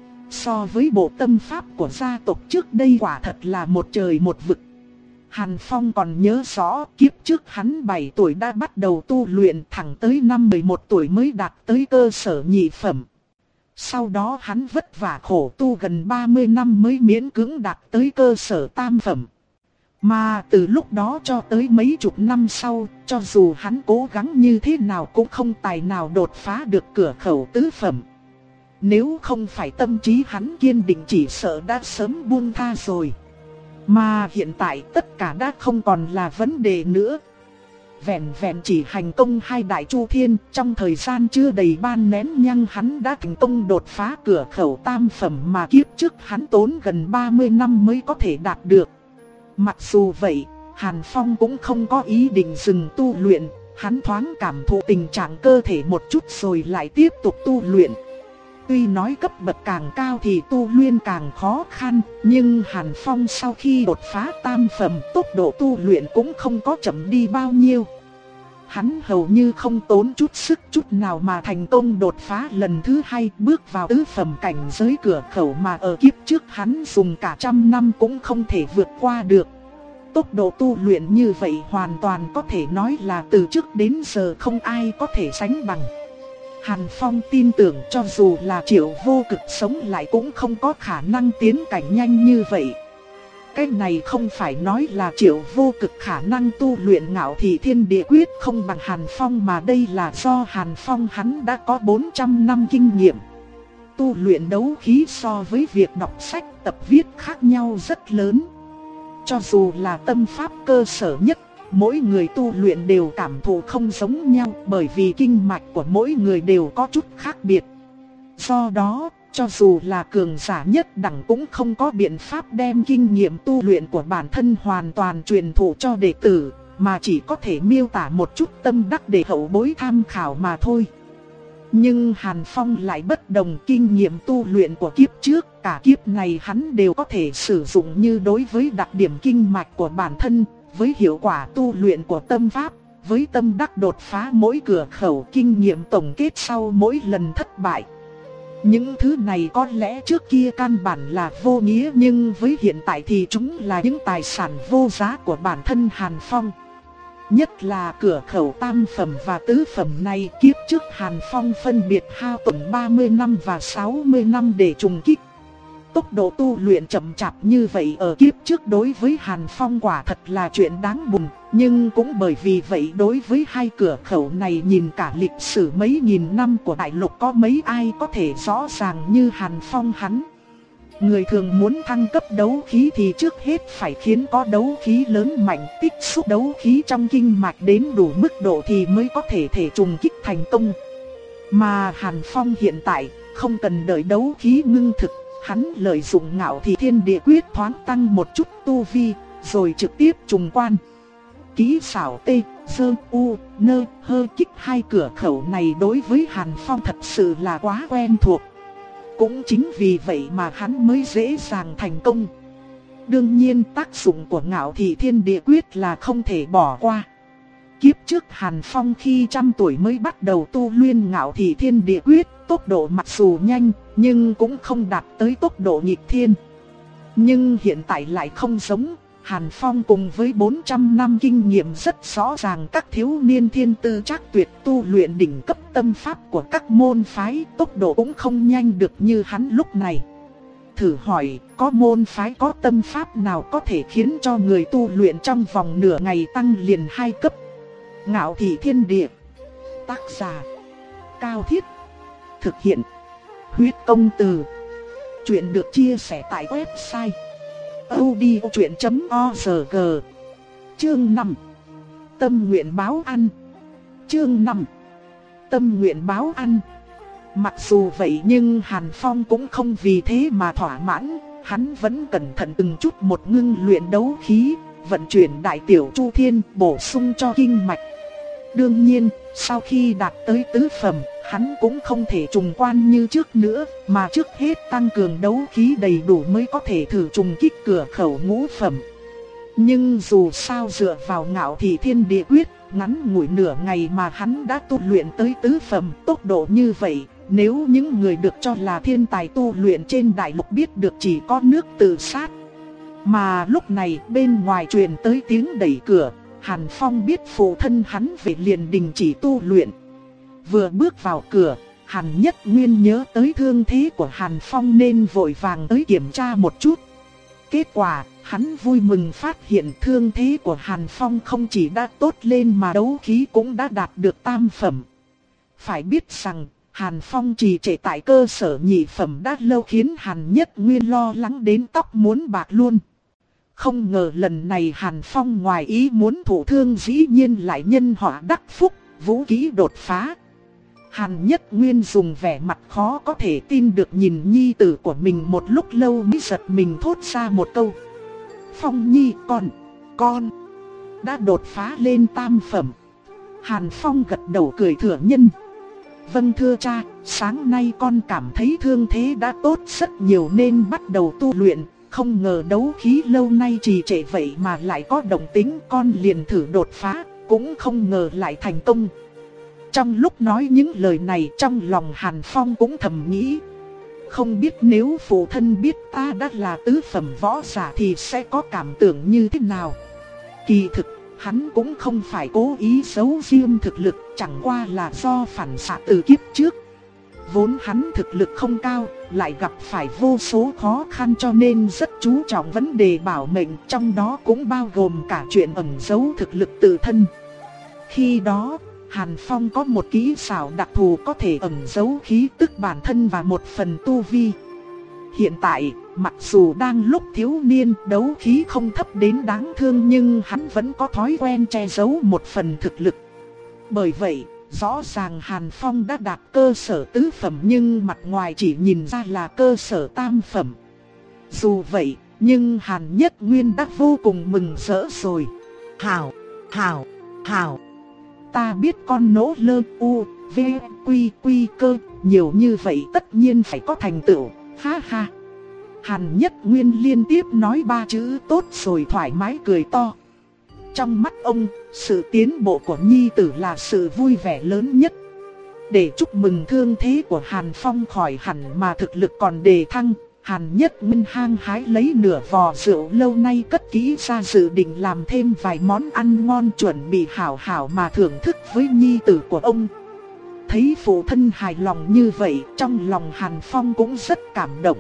So với bộ tâm pháp của gia tộc trước đây quả thật là một trời một vực. Hàn Phong còn nhớ rõ kiếp trước hắn bảy tuổi đã bắt đầu tu luyện, thẳng tới năm mười một tuổi mới đạt tới cơ sở nhị phẩm. Sau đó hắn vất vả khổ tu gần ba mươi năm mới miễn cưỡng đạt tới cơ sở tam phẩm. Mà từ lúc đó cho tới mấy chục năm sau, cho dù hắn cố gắng như thế nào cũng không tài nào đột phá được cửa khẩu tứ phẩm. Nếu không phải tâm trí hắn kiên định chỉ sợ đã sớm buông tha rồi. Mà hiện tại tất cả đã không còn là vấn đề nữa. Vẹn vẹn chỉ hành công hai đại chu thiên, trong thời gian chưa đầy ban nén nhang hắn đã thành công đột phá cửa khẩu tam phẩm mà kiếp trước hắn tốn gần ba mươi năm mới có thể đạt được. Mặc dù vậy, Hàn Phong cũng không có ý định dừng tu luyện, hắn thoáng cảm thụ tình trạng cơ thể một chút rồi lại tiếp tục tu luyện. Tuy nói cấp bậc càng cao thì tu luyện càng khó khăn, nhưng Hàn Phong sau khi đột phá tam phẩm tốc độ tu luyện cũng không có chậm đi bao nhiêu. hắn hầu như không tốn chút sức chút nào mà thành công đột phá lần thứ hai, bước vào tứ phẩm cảnh giới cửa khẩu mà ở kiếp trước hắn dùng cả trăm năm cũng không thể vượt qua được. Tốc độ tu luyện như vậy hoàn toàn có thể nói là từ trước đến giờ không ai có thể sánh bằng. Hàn Phong tin tưởng cho dù là Triệu Vô Cực sống lại cũng không có khả năng tiến cảnh nhanh như vậy. Cái này không phải nói là Triệu Vô Cực khả năng tu luyện Ngạo Thị Thiên Địa Quyết không bằng Hàn Phong, mà đây là do Hàn Phong hắn đã có bốn trăm năm kinh nghiệm. Tu luyện đấu khí so với việc đọc sách tập viết khác nhau rất lớn. Cho dù là tâm pháp cơ sở nhất, mỗi người tu luyện đều cảm thụ không giống nhau, bởi vì kinh mạch của mỗi người đều có chút khác biệt. Do đó, cho dù là cường giả nhất đẳng cũng không có biện pháp đem kinh nghiệm tu luyện của bản thân hoàn toàn truyền thụ cho đệ tử, mà chỉ có thể miêu tả một chút tâm đắc để hậu bối tham khảo mà thôi. Nhưng Hàn Phong lại bất đồng, kinh nghiệm tu luyện của kiếp trước, cả kiếp này hắn đều có thể sử dụng như đối với đặc điểm kinh mạch của bản thân, với hiệu quả tu luyện của tâm pháp, với tâm đắc đột phá mỗi cửa khẩu, kinh nghiệm tổng kết sau mỗi lần thất bại. Những thứ này có lẽ trước kia căn bản là vô nghĩa, nhưng với hiện tại thì chúng là những tài sản vô giá của bản thân Hàn Phong. Nhất là cửa khẩu tam phẩm và tứ phẩm này, kiếp trước Hàn Phong phân biệt hao tổn ba mươi năm và sáu mươi năm để trùng kích. Tốc độ tu luyện chậm chạp như vậy ở kiếp trước đối với Hàn Phong quả thật là chuyện đáng buồn. Nhưng cũng bởi vì vậy đối với hai cửa khẩu này, nhìn cả lịch sử mấy nghìn năm của đại lục có mấy ai có thể rõ ràng như Hàn Phong hắn. Người thường muốn thăng cấp đấu khí thì trước hết phải khiến có đấu khí lớn mạnh, tích xúc đấu khí trong kinh mạch đến đủ mức độ thì mới có thể thể trùng kích thành công. Mà Hàn Phong hiện tại không cần đợi đấu khí ngưng thực, hắn lợi dụng Ngạo Thị Thiên Địa Quyết thoáng tăng một chút tu vi, rồi trực tiếp trùng quan. Kỹ xảo T, Dơ, U, Nơ, Hơ kích hai cửa khẩu này đối với Hàn Phong thật sự là quá quen thuộc. Cũng chính vì vậy mà hắn mới dễ dàng thành công. Đương nhiên tác dụng của Ngạo Thị Thiên Địa Quyết là không thể bỏ qua. Kiếp trước Hàn Phong khi trăm tuổi mới bắt đầu tu luyện Ngạo Thị Thiên Địa Quyết, tốc độ mặc dù nhanh nhưng cũng không đạt tới tốc độ nghịch thiên. Nhưng hiện tại lại không giống. Hàn Phong cùng với bốn trăm năm kinh nghiệm rất rõ ràng các thiếu niên thiên tư chắc tuyệt tu luyện đỉnh cấp tâm pháp của các môn phái, tốc độ cũng không nhanh được như hắn lúc này. Thử hỏi, có môn phái có tâm pháp nào có thể khiến cho người tu luyện trong vòng nửa ngày tăng liền hai cấp? Ngạo Thị Thiên Địa. Tác giả Cao Thiết. Thực hiện Huyết Công Từ. Chuyện được chia sẻ tại website audiochuyện chấm org. Chương năm. Tâm nguyện báo ăn. Chương năm. Tâm nguyện báo ăn. Mặc dù vậy nhưng Hàn Phong cũng không vì thế mà thỏa mãn, hắn vẫn cẩn thận từng chút một ngưng luyện đấu khí, vận chuyển đại tiểu chu thiên bổ sung cho kinh mạch. Đương nhiên, sau khi đạt tới tứ phẩm, hắn cũng không thể trùng quan như trước nữa, mà trước hết tăng cường đấu khí đầy đủ mới có thể thử trùng kích cửa khẩu ngũ phẩm. Nhưng dù sao dựa vào Ngạo Thị Thiên Địa Quyết, ngắn ngủi nửa ngày mà hắn đã tu luyện tới tứ phẩm, tốc độ như vậy, nếu những người được cho là thiên tài tu luyện trên đại lục biết được chỉ có nước tự sát. Mà lúc này bên ngoài truyền tới tiếng đẩy cửa, Hàn Phong biết phụ thân hắn về liền đình chỉ tu luyện. Vừa bước vào cửa, Hàn Nhất Nguyên nhớ tới thương thế của Hàn Phong nên vội vàng tới kiểm tra một chút. Kết quả, hắn vui mừng phát hiện thương thế của Hàn Phong không chỉ đã tốt lên mà đấu khí cũng đã đạt được tam phẩm. Phải biết rằng, Hàn Phong trì trệ tại cơ sở nhị phẩm đã lâu khiến Hàn Nhất Nguyên lo lắng đến tóc muốn bạc luôn. Không ngờ lần này Hàn Phong ngoài ý muốn thụ thương dĩ nhiên lại nhân họa đắc phúc, vũ khí đột phá. Hàn Nhất Nguyên dùng vẻ mặt khó có thể tin được nhìn nhi tử của mình một lúc lâu mới giật mình thốt ra một câu. Phong Nhi con, con đã đột phá lên tam phẩm. Hàn Phong gật đầu cười thừa nhân. Vâng thưa cha, sáng nay con cảm thấy thương thế đã tốt rất nhiều nên bắt đầu tu luyện. Không ngờ đấu khí lâu nay trì trệ vậy mà lại có động tính, con liền thử đột phá, cũng không ngờ lại thành công. Trong lúc nói những lời này, trong lòng Hàn Phong cũng thầm nghĩ, không biết nếu phụ thân biết ta đã là tứ phẩm võ giả thì sẽ có cảm tưởng như thế nào. Kỳ thực, hắn cũng không phải cố ý giấu riêng thực lực, chẳng qua là do phản xạ từ kiếp trước. Vốn hắn thực lực không cao, lại gặp phải vô số khó khăn cho nên rất chú trọng vấn đề bảo mệnh, trong đó cũng bao gồm cả chuyện ẩn giấu thực lực tự thân. Khi đó, Hàn Phong có một kỹ xảo đặc thù có thể ẩn giấu khí tức bản thân và một phần tu vi. Hiện tại, mặc dù đang lúc thiếu niên, đấu khí không thấp đến đáng thương, nhưng hắn vẫn có thói quen che giấu một phần thực lực. Bởi vậy, rõ ràng Hàn Phong đã đạt cơ sở tứ phẩm nhưng mặt ngoài chỉ nhìn ra là cơ sở tam phẩm. Dù vậy, nhưng Hàn Nhất Nguyên đã vô cùng mừng rỡ rồi. Hảo, hảo, hảo. Ta biết con nỗ lơ u, v, quy, quy cơ, nhiều như vậy tất nhiên phải có thành tựu, ha ha. Hàn Nhất Nguyên liên tiếp nói ba chữ tốt rồi thoải mái cười to. Trong mắt ông, sự tiến bộ của nhi tử là sự vui vẻ lớn nhất. Để chúc mừng thương thế của Hàn Phong khỏi hẳn mà thực lực còn đề thăng, Hàn Nhất Nguyên hăng hái lấy nửa vò rượu lâu nay cất kỹ ra, dự định làm thêm vài món ăn ngon chuẩn bị hảo hảo mà thưởng thức với nhi tử của ông. Thấy phụ thân hài lòng như vậy, trong lòng Hàn Phong cũng rất cảm động.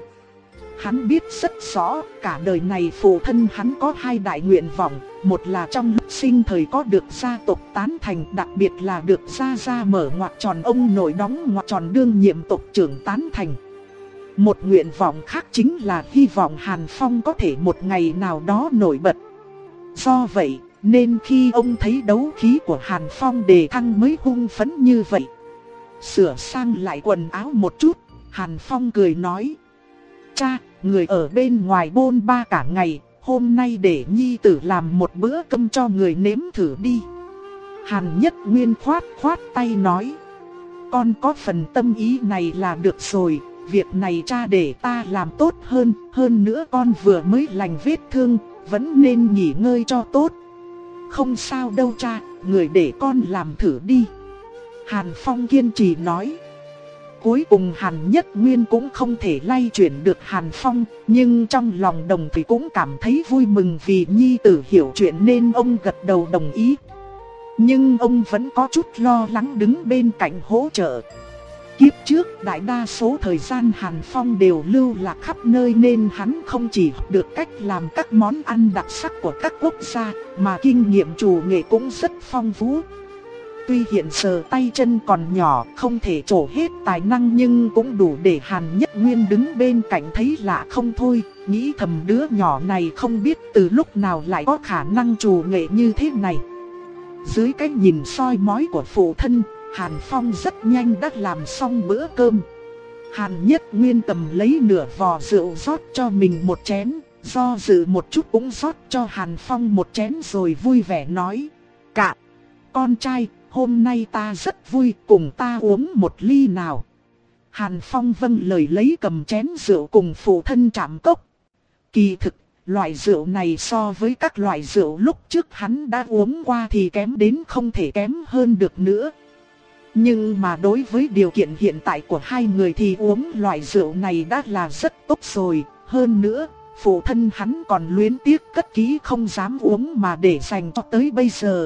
Hắn biết rất rõ, cả đời này phụ thân hắn có hai đại nguyện vọng, một là trong lúc sinh thời có được gia tộc tán thành, đặc biệt là được gia gia mở ngoặc tròn ông nội đóng ngoặc tròn đương nhiệm tộc trưởng tán thành. Một nguyện vọng khác chính là hy vọng Hàn Phong có thể một ngày nào đó nổi bật. Do vậy, nên khi ông thấy đấu khí của Hàn Phong đề thăng mới hung phấn như vậy. Sửa sang lại quần áo một chút, Hàn Phong cười nói: cha, người ở bên ngoài bôn ba cả ngày, hôm nay để nhi tử làm một bữa cơm cho người nếm thử đi. Hàn Nhất Nguyên khoát khoát tay nói: con có phần tâm ý này là được rồi, việc này cha để ta làm tốt hơn, hơn nữa con vừa mới lành vết thương, vẫn nên nghỉ ngơi cho tốt. Không sao đâu cha, người để con làm thử đi. Hàn Phong kiên trì nói. Cuối cùng Hàn Nhất Nguyên cũng không thể lay chuyển được Hàn Phong, nhưng trong lòng đồng thì cũng cảm thấy vui mừng vì nhi tử hiểu chuyện nên ông gật đầu đồng ý. Nhưng ông vẫn có chút lo lắng đứng bên cạnh hỗ trợ. Kiếp trước đại đa số thời gian Hàn Phong đều lưu lạc khắp nơi nên hắn không chỉ học được cách làm các món ăn đặc sắc của các quốc gia, mà kinh nghiệm chủ nghệ cũng rất phong phú. Tuy hiện giờ tay chân còn nhỏ, không thể trổ hết tài năng, nhưng cũng đủ để Hàn Nhất Nguyên đứng bên cạnh thấy lạ không thôi, nghĩ thầm đứa nhỏ này không biết từ lúc nào lại có khả năng trù nghệ như thế này. Dưới cái nhìn soi mói của phụ thân, Hàn Phong rất nhanh đã làm xong bữa cơm. Hàn Nhất Nguyên cầm lấy nửa vò rượu rót cho mình một chén, do dự một chút cũng rót cho Hàn Phong một chén rồi vui vẻ nói: Cạn, con trai, hôm nay ta rất vui, cùng ta uống một ly nào. Hàn Phong vâng lời lấy cầm chén rượu cùng phụ thân chạm cốc. Kỳ thực, loại rượu này so với các loại rượu lúc trước hắn đã uống qua thì kém đến không thể kém hơn được nữa. Nhưng mà đối với điều kiện hiện tại của hai người thì uống loại rượu này đã là rất tốt rồi. Hơn nữa, phụ thân hắn còn luyến tiếc cất kỹ không dám uống mà để dành cho tới bây giờ.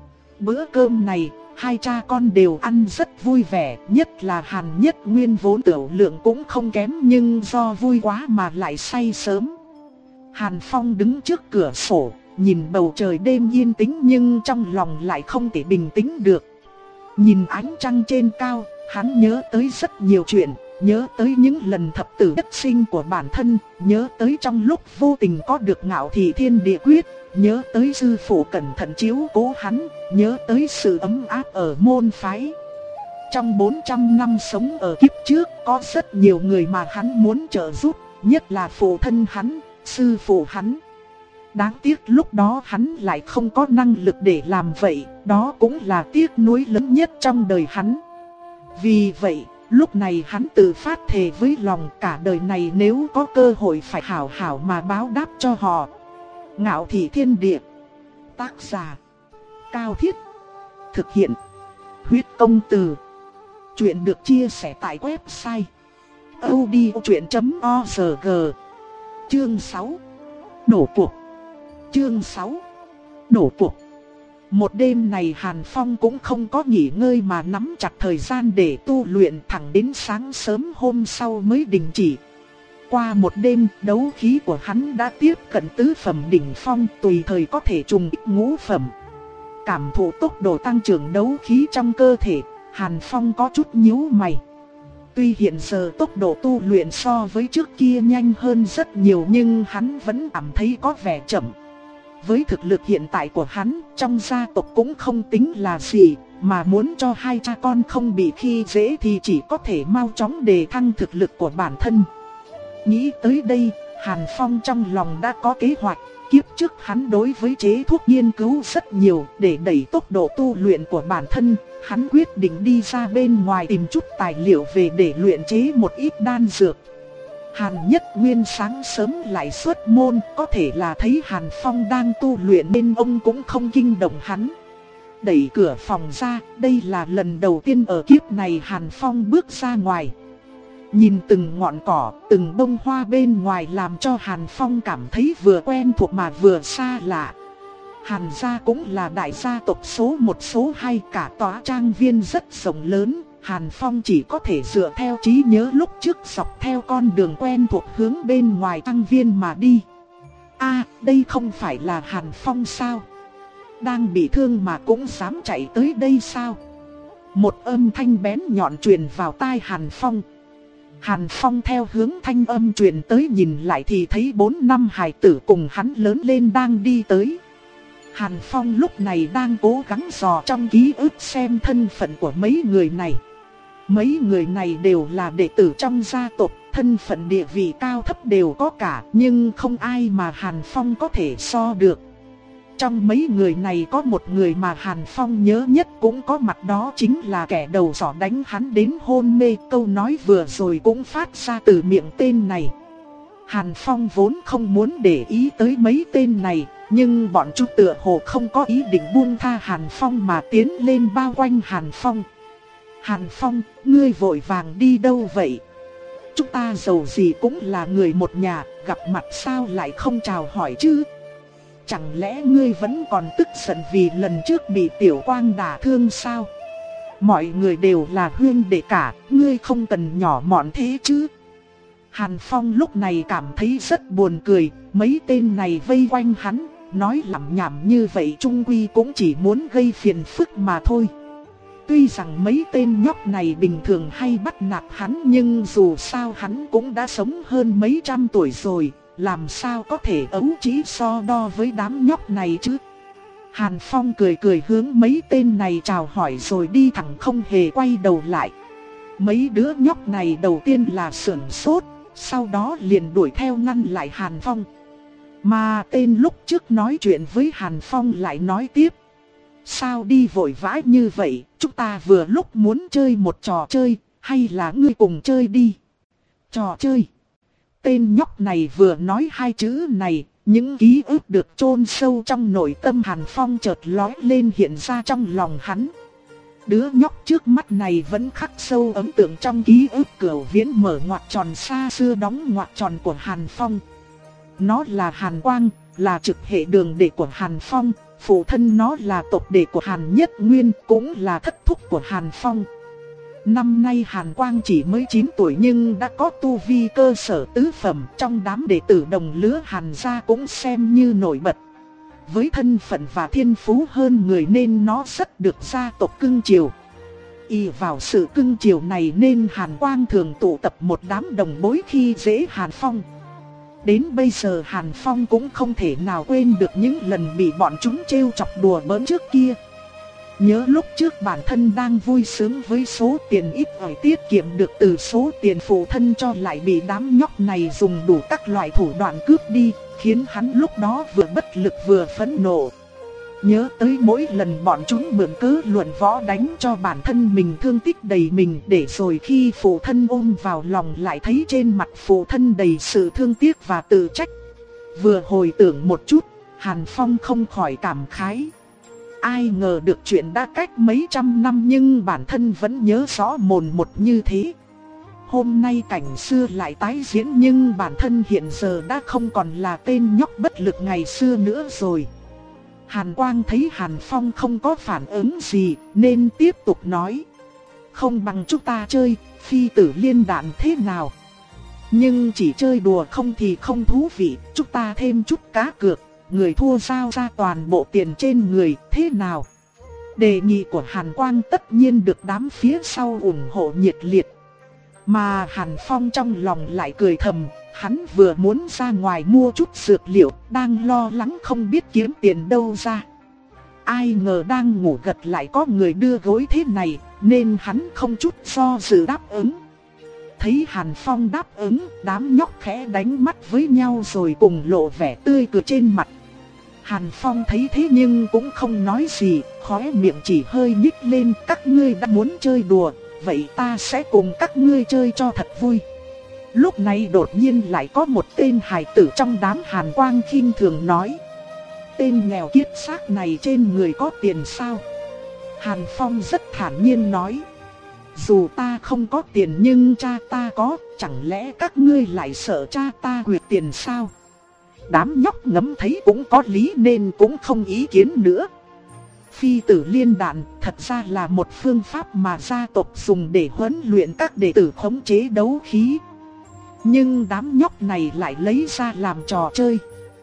Bữa cơm này, hai cha con đều ăn rất vui vẻ, nhất là Hàn Nhất Nguyên vốn tiểu lượng cũng không kém nhưng do vui quá mà lại say sớm. Hàn Phong đứng trước cửa sổ, nhìn bầu trời đêm yên tĩnh nhưng trong lòng lại không thể bình tĩnh được. Nhìn ánh trăng trên cao, hắn nhớ tới rất nhiều chuyện, nhớ tới những lần thập tử nhất sinh của bản thân, nhớ tới trong lúc vô tình có được Ngạo Thị Thiên Địa Quyết, nhớ tới sư phụ cẩn thận chiếu cố hắn, nhớ tới sự ấm áp ở môn phái. Trong bốn trăm năm sống ở kiếp trước, có rất nhiều người mà hắn muốn trợ giúp, nhất là phụ thân hắn, sư phụ hắn. Đáng tiếc lúc đó hắn lại không có năng lực để làm vậy, đó cũng là tiếc nuối lớn nhất trong đời hắn. Vì vậy, lúc này hắn tự phát thề với lòng cả đời này nếu có cơ hội phải hảo hảo mà báo đáp cho họ. Ngạo Thị Thiên Địa. Tác giả: Cao Thiết. Thực hiện. Huyết công từ. Chuyện được chia sẻ tại website audiochuyện chấm org. Chương sáu. Đổ cuộc. Chương sáu. Đổ cuộc. Một đêm này Hàn Phong cũng không có nghỉ ngơi mà nắm chặt thời gian để tu luyện, thẳng đến sáng sớm hôm sau mới đình chỉ. Qua một đêm, đấu khí của hắn đã tiếp cận tứ phẩm đỉnh phong, tùy thời có thể trùng kích ngũ phẩm. Cảm thụ tốc độ tăng trưởng đấu khí trong cơ thể, Hàn Phong có chút nhíu mày. Tuy hiện giờ tốc độ tu luyện so với trước kia nhanh hơn rất nhiều, nhưng hắn vẫn cảm thấy có vẻ chậm. Với thực lực hiện tại của hắn, trong gia tộc cũng không tính là gì, mà muốn cho hai cha con không bị khi dễ thì chỉ có thể mau chóng đề thăng thực lực của bản thân. Nghĩ tới đây, Hàn Phong trong lòng đã có kế hoạch. Kiếp trước hắn đối với chế thuốc nghiên cứu rất nhiều, để đẩy tốc độ tu luyện của bản thân. Hắn quyết định đi ra bên ngoài tìm chút tài liệu về để luyện chế một ít đan dược. Hàn Nhất Nguyên sáng sớm lại xuất môn, có thể là thấy Hàn Phong đang tu luyện nên ông cũng không kinh động hắn. Đẩy cửa phòng ra, đây là lần đầu tiên ở kiếp này Hàn Phong bước ra ngoài. Nhìn từng ngọn cỏ, từng bông hoa bên ngoài làm cho Hàn Phong cảm thấy vừa quen thuộc mà vừa xa lạ. Hàn gia cũng là đại gia tộc số một số hai, cả tòa trang viên rất rộng lớn. Hàn Phong chỉ có thể dựa theo trí nhớ lúc trước dọc theo con đường quen thuộc hướng bên ngoài trang viên mà đi. A, đây không phải là Hàn Phong sao? Đang bị thương mà cũng dám chạy tới đây sao? Một âm thanh bén nhọn truyền vào tai Hàn Phong. Hàn Phong theo hướng thanh âm truyền tới nhìn lại thì thấy bốn năm hài tử cùng hắn lớn lên đang đi tới. Hàn Phong lúc này đang cố gắng dò trong ký ức xem thân phận của mấy người này. Mấy người này đều là đệ tử trong gia tộc, thân phận địa vị cao thấp đều có cả, nhưng không ai mà Hàn Phong có thể so được. Trong mấy người này có một người mà Hàn Phong nhớ nhất cũng có mặt, đó chính là kẻ đầu sỏ đánh hắn đến hôn mê. Câu nói vừa rồi cũng phát ra từ miệng tên này. Hàn Phong vốn không muốn để ý tới mấy tên này, nhưng bọn chúng tựa hồ không có ý định buông tha Hàn Phong mà tiến lên bao quanh Hàn Phong. Hàn Phong, ngươi vội vàng đi đâu vậy? Chúng ta dầu gì cũng là người một nhà, gặp mặt sao lại không chào hỏi chứ? Chẳng lẽ ngươi vẫn còn tức giận vì lần trước bị Tiểu Quang đả thương sao? Mọi người đều là huynh đệ cả, ngươi không cần nhỏ mọn thế chứ? Hàn Phong lúc này cảm thấy rất buồn cười, mấy tên này vây quanh hắn, nói lẩm nhẩm như vậy chung quy cũng chỉ muốn gây phiền phức mà thôi. Tuy rằng mấy tên nhóc này bình thường hay bắt nạt hắn, nhưng dù sao hắn cũng đã sống hơn mấy trăm tuổi rồi, làm sao có thể ấu trí so đo với đám nhóc này chứ. Hàn Phong cười cười hướng mấy tên này chào hỏi rồi đi thẳng không hề quay đầu lại. Mấy đứa nhóc này đầu tiên là sửng sốt, sau đó liền đuổi theo ngăn lại Hàn Phong. Mà tên lúc trước nói chuyện với Hàn Phong lại nói tiếp. Sao đi vội vã như vậy, chúng ta vừa lúc muốn chơi một trò chơi, hay là ngươi cùng chơi đi? Trò chơi? Tên nhóc này vừa nói hai chữ này, những ký ức được chôn sâu trong nội tâm Hàn Phong chợt lóe lên hiện ra trong lòng hắn. Đứa nhóc trước mắt này vẫn khắc sâu ấn tượng trong ký ức Cửu Viễn mở ngoặc tròn xa xưa đóng ngoặc tròn của Hàn Phong. Nó là Hàn Quang, là trực hệ đường đệ của Hàn Phong. Phụ thân nó là tộc đệ của Hàn Nhất Nguyên, cũng là thất thúc của Hàn Phong. Năm nay Hàn Quang chỉ mới chín tuổi nhưng đã có tu vi cơ sở tứ phẩm, trong đám đệ tử đồng lứa Hàn gia cũng xem như nổi bật. Với thân phận và thiên phú hơn người nên nó rất được gia tộc cưng chiều. Y vào sự cưng chiều này nên Hàn Quang thường tụ tập một đám đồng bối khi dễ Hàn Phong. Đến bây giờ Hàn Phong cũng không thể nào quên được những lần bị bọn chúng trêu chọc đùa bỡn trước kia. Nhớ lúc trước bản thân đang vui sướng với số tiền ít ỏi tiết kiệm được từ số tiền phụ thân cho, lại bị đám nhóc này dùng đủ các loại thủ đoạn cướp đi, khiến hắn lúc đó vừa bất lực vừa phẫn nộ. Nhớ tới mỗi lần bọn chúng mượn cớ luận võ đánh cho bản thân mình thương tích đầy mình, để rồi khi phụ thân ôm vào lòng lại thấy trên mặt phụ thân đầy sự thương tiếc và tự trách. Vừa hồi tưởng một chút, Hàn Phong không khỏi cảm khái. Ai ngờ được chuyện đã cách mấy trăm năm nhưng bản thân vẫn nhớ rõ mồn một như thế. Hôm nay cảnh xưa lại tái diễn nhưng bản thân hiện giờ đã không còn là tên nhóc bất lực ngày xưa nữa rồi. Hàn Quang thấy Hàn Phong không có phản ứng gì nên tiếp tục nói. Không bằng chúng ta chơi phi tử liên đạn thế nào? Nhưng chỉ chơi đùa không thì không thú vị, chúng ta thêm chút cá cược, người thua giao ra toàn bộ tiền trên người thế nào? Đề nghị của Hàn Quang tất nhiên được đám phía sau ủng hộ nhiệt liệt. Mà Hàn Phong trong lòng lại cười thầm, hắn vừa muốn ra ngoài mua chút dược liệu, đang lo lắng không biết kiếm tiền đâu ra. Ai ngờ đang ngủ gật lại có người đưa gối thế này, nên hắn không chút do dự đáp ứng. Thấy Hàn Phong đáp ứng, đám nhóc khẽ đánh mắt với nhau rồi cùng lộ vẻ tươi cười trên mặt. Hàn Phong thấy thế nhưng cũng không nói gì, khóe miệng chỉ hơi nhích lên. Các ngươi đã muốn chơi đùa, vậy ta sẽ cùng các ngươi chơi cho thật vui. Lúc này đột nhiên lại có một tên hài tử trong đám Hàn Quang khinh thường nói. Tên nghèo kiết xác này trên người có tiền sao? Hàn Phong rất thản nhiên nói. Dù ta không có tiền nhưng cha ta có, chẳng lẽ các ngươi lại sợ cha ta quyệt tiền sao? Đám nhóc ngấm thấy cũng có lý nên cũng không ý kiến nữa. Phi tử liên đạn thật ra là một phương pháp mà gia tộc dùng để huấn luyện các đệ tử khống chế đấu khí. Nhưng đám nhóc này lại lấy ra làm trò chơi.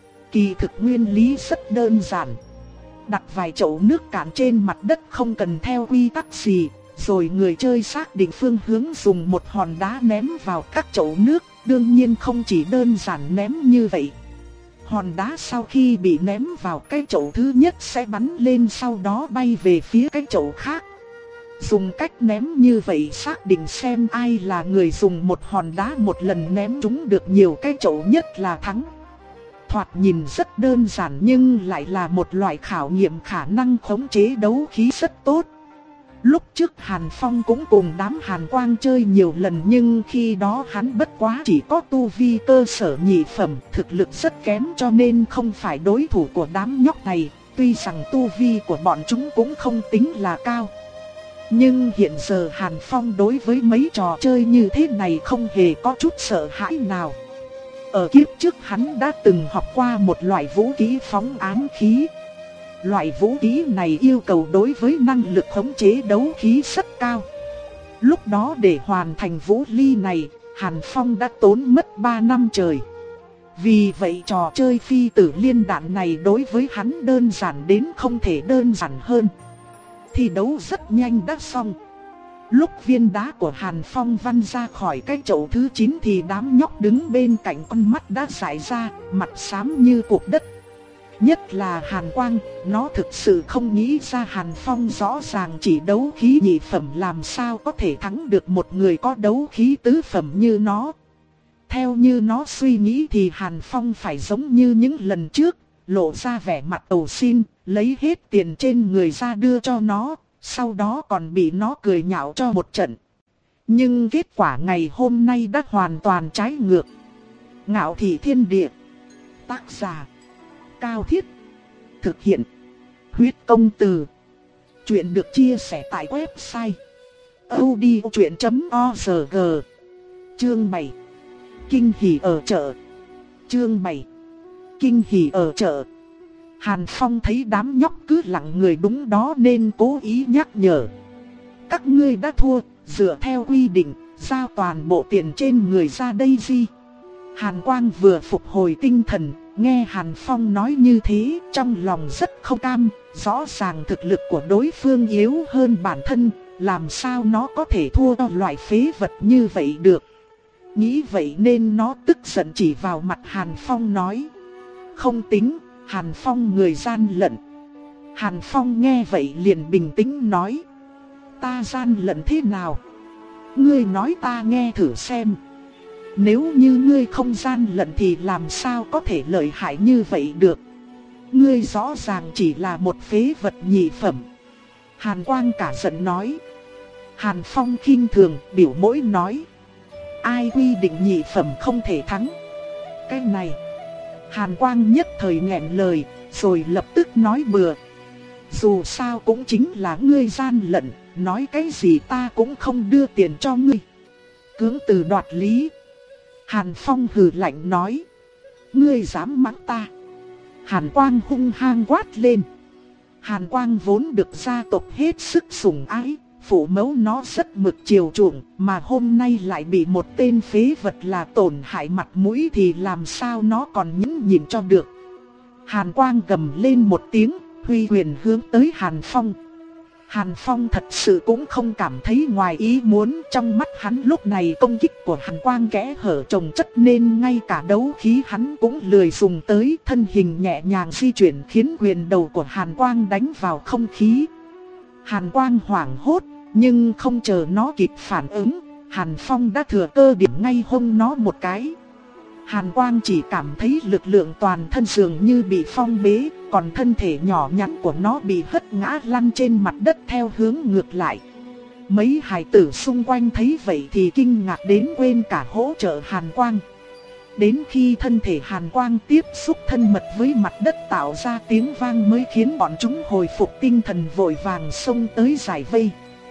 Kỳ thực nguyên lý rất đơn giản. Đặt vài chậu nước cạn trên mặt đất không cần theo quy tắc gì. Rồi người chơi xác định phương hướng dùng một hòn đá ném vào các chậu nước. Đương nhiên không chỉ đơn giản ném như vậy. Hòn đá sau khi bị ném vào cái chậu thứ nhất sẽ bắn lên, sau đó bay về phía cái chậu khác. Dùng cách ném như vậy xác định xem ai là người dùng một hòn đá một lần ném trúng được nhiều cái chậu nhất là thắng. Thoạt nhìn rất đơn giản nhưng lại là một loại khảo nghiệm khả năng khống chế đấu khí rất tốt. Lúc trước Hàn Phong cũng cùng đám Hàn Quang chơi nhiều lần nhưng khi đó hắn bất quá chỉ có tu vi cơ sở nhị phẩm, thực lực rất kém cho nên không phải đối thủ của đám nhóc này, tuy rằng tu vi của bọn chúng cũng không tính là cao. Nhưng hiện giờ Hàn Phong đối với mấy trò chơi như thế này không hề có chút sợ hãi nào. Ở kiếp trước hắn đã từng học qua một loại vũ khí phóng ám khí. Loại vũ khí này yêu cầu đối với năng lực khống chế đấu khí rất cao. Lúc đó để hoàn thành vũ ly này, Hàn Phong đã tốn mất ba năm trời. Vì vậy trò chơi phi tử liên đạn này đối với hắn đơn giản đến không thể đơn giản hơn. Thi đấu rất nhanh đã xong. Lúc viên đá của Hàn Phong văng ra khỏi cái chậu thứ chín thì đám nhóc đứng bên cạnh con mắt đã dại ra, mặt xám như cục đất. Nhất là Hàn Quang, nó thực sự không nghĩ ra Hàn Phong rõ ràng chỉ đấu khí nhị phẩm làm sao có thể thắng được một người có đấu khí tứ phẩm như nó. Theo như nó suy nghĩ thì Hàn Phong phải giống như những lần trước, lộ ra vẻ mặt cầu xin, lấy hết tiền trên người ra đưa cho nó, sau đó còn bị nó cười nhạo cho một trận. Nhưng kết quả ngày hôm nay đã hoàn toàn trái ngược. Ngạo thị thiên địa. Tác giả Cao Thiết. Thực hiện Huyết Công Từ. Chuyện được chia sẻ tại website audiochuyện chấm org. Chương bảy. Kinh hỉ ở chợ. Chương bảy. Kinh hỉ ở chợ. Hàn Phong thấy đám nhóc cứ lặng người đúng đó nên cố ý nhắc nhở. Các ngươi đã thua, dựa theo quy định, giao toàn bộ tiền trên người ra đây gì. Hàn Quang vừa phục hồi tinh thần, nghe Hàn Phong nói như thế, trong lòng rất không cam, rõ ràng thực lực của đối phương yếu hơn bản thân, làm sao nó có thể thua cho loại phế vật như vậy được. Nghĩ vậy nên nó tức giận chỉ vào mặt Hàn Phong nói. Không tính, Hàn Phong người gian lận. Hàn Phong nghe vậy liền bình tĩnh nói. Ta gian lận thế nào? Ngươi nói ta nghe thử xem. Nếu như ngươi không gian lận thì làm sao có thể lợi hại như vậy được? Ngươi rõ ràng chỉ là một phế vật nhị phẩm. Hàn Quang cả giận nói. Hàn Phong khinh thường biểu môi nói. Ai quy định nhị phẩm không thể thắng? Cái này. Hàn Quang nhất thời nghẹn lời, rồi lập tức nói bừa. Dù sao cũng chính là ngươi gian lận, nói cái gì ta cũng không đưa tiền cho ngươi. Cưỡng từ đoạt lý. Hàn Phong hừ lạnh nói. Ngươi dám mắng ta. Hàn Quang hung hăng quát lên. Hàn Quang vốn được gia tộc hết sức sủng ái, phụ mẫu nó rất mực chiều chuộng, mà hôm nay lại bị một tên phế vật là tổn hại mặt mũi thì làm sao nó còn nhẫn nhịn cho được. Hàn Quang gầm lên một tiếng, huy quyền hướng tới Hàn Phong. Hàn Phong thật sự cũng không cảm thấy ngoài ý muốn, trong mắt hắn lúc này công kích của Hàn Quang kẽ hở chồng chất nên ngay cả đấu khí hắn cũng lười dùng tới, thân hình nhẹ nhàng di chuyển khiến quyền đầu của Hàn Quang đánh vào không khí. Hàn Quang hoảng hốt, nhưng không chờ nó kịp phản ứng, Hàn Phong đã thừa cơ điểm ngay hông nó một cái. Hàn Quang chỉ cảm thấy lực lượng toàn thân dường như bị phong bế, còn thân thể nhỏ nhắn của nó bị hất ngã lăn trên mặt đất theo hướng ngược lại. Mấy hài tử xung quanh thấy vậy thì kinh ngạc đến quên cả hỗ trợ Hàn Quang. Đến khi thân thể Hàn Quang tiếp xúc thân mật với mặt đất tạo ra tiếng vang mới khiến bọn chúng hồi phục tinh thần, vội vàng xông tới giải vây.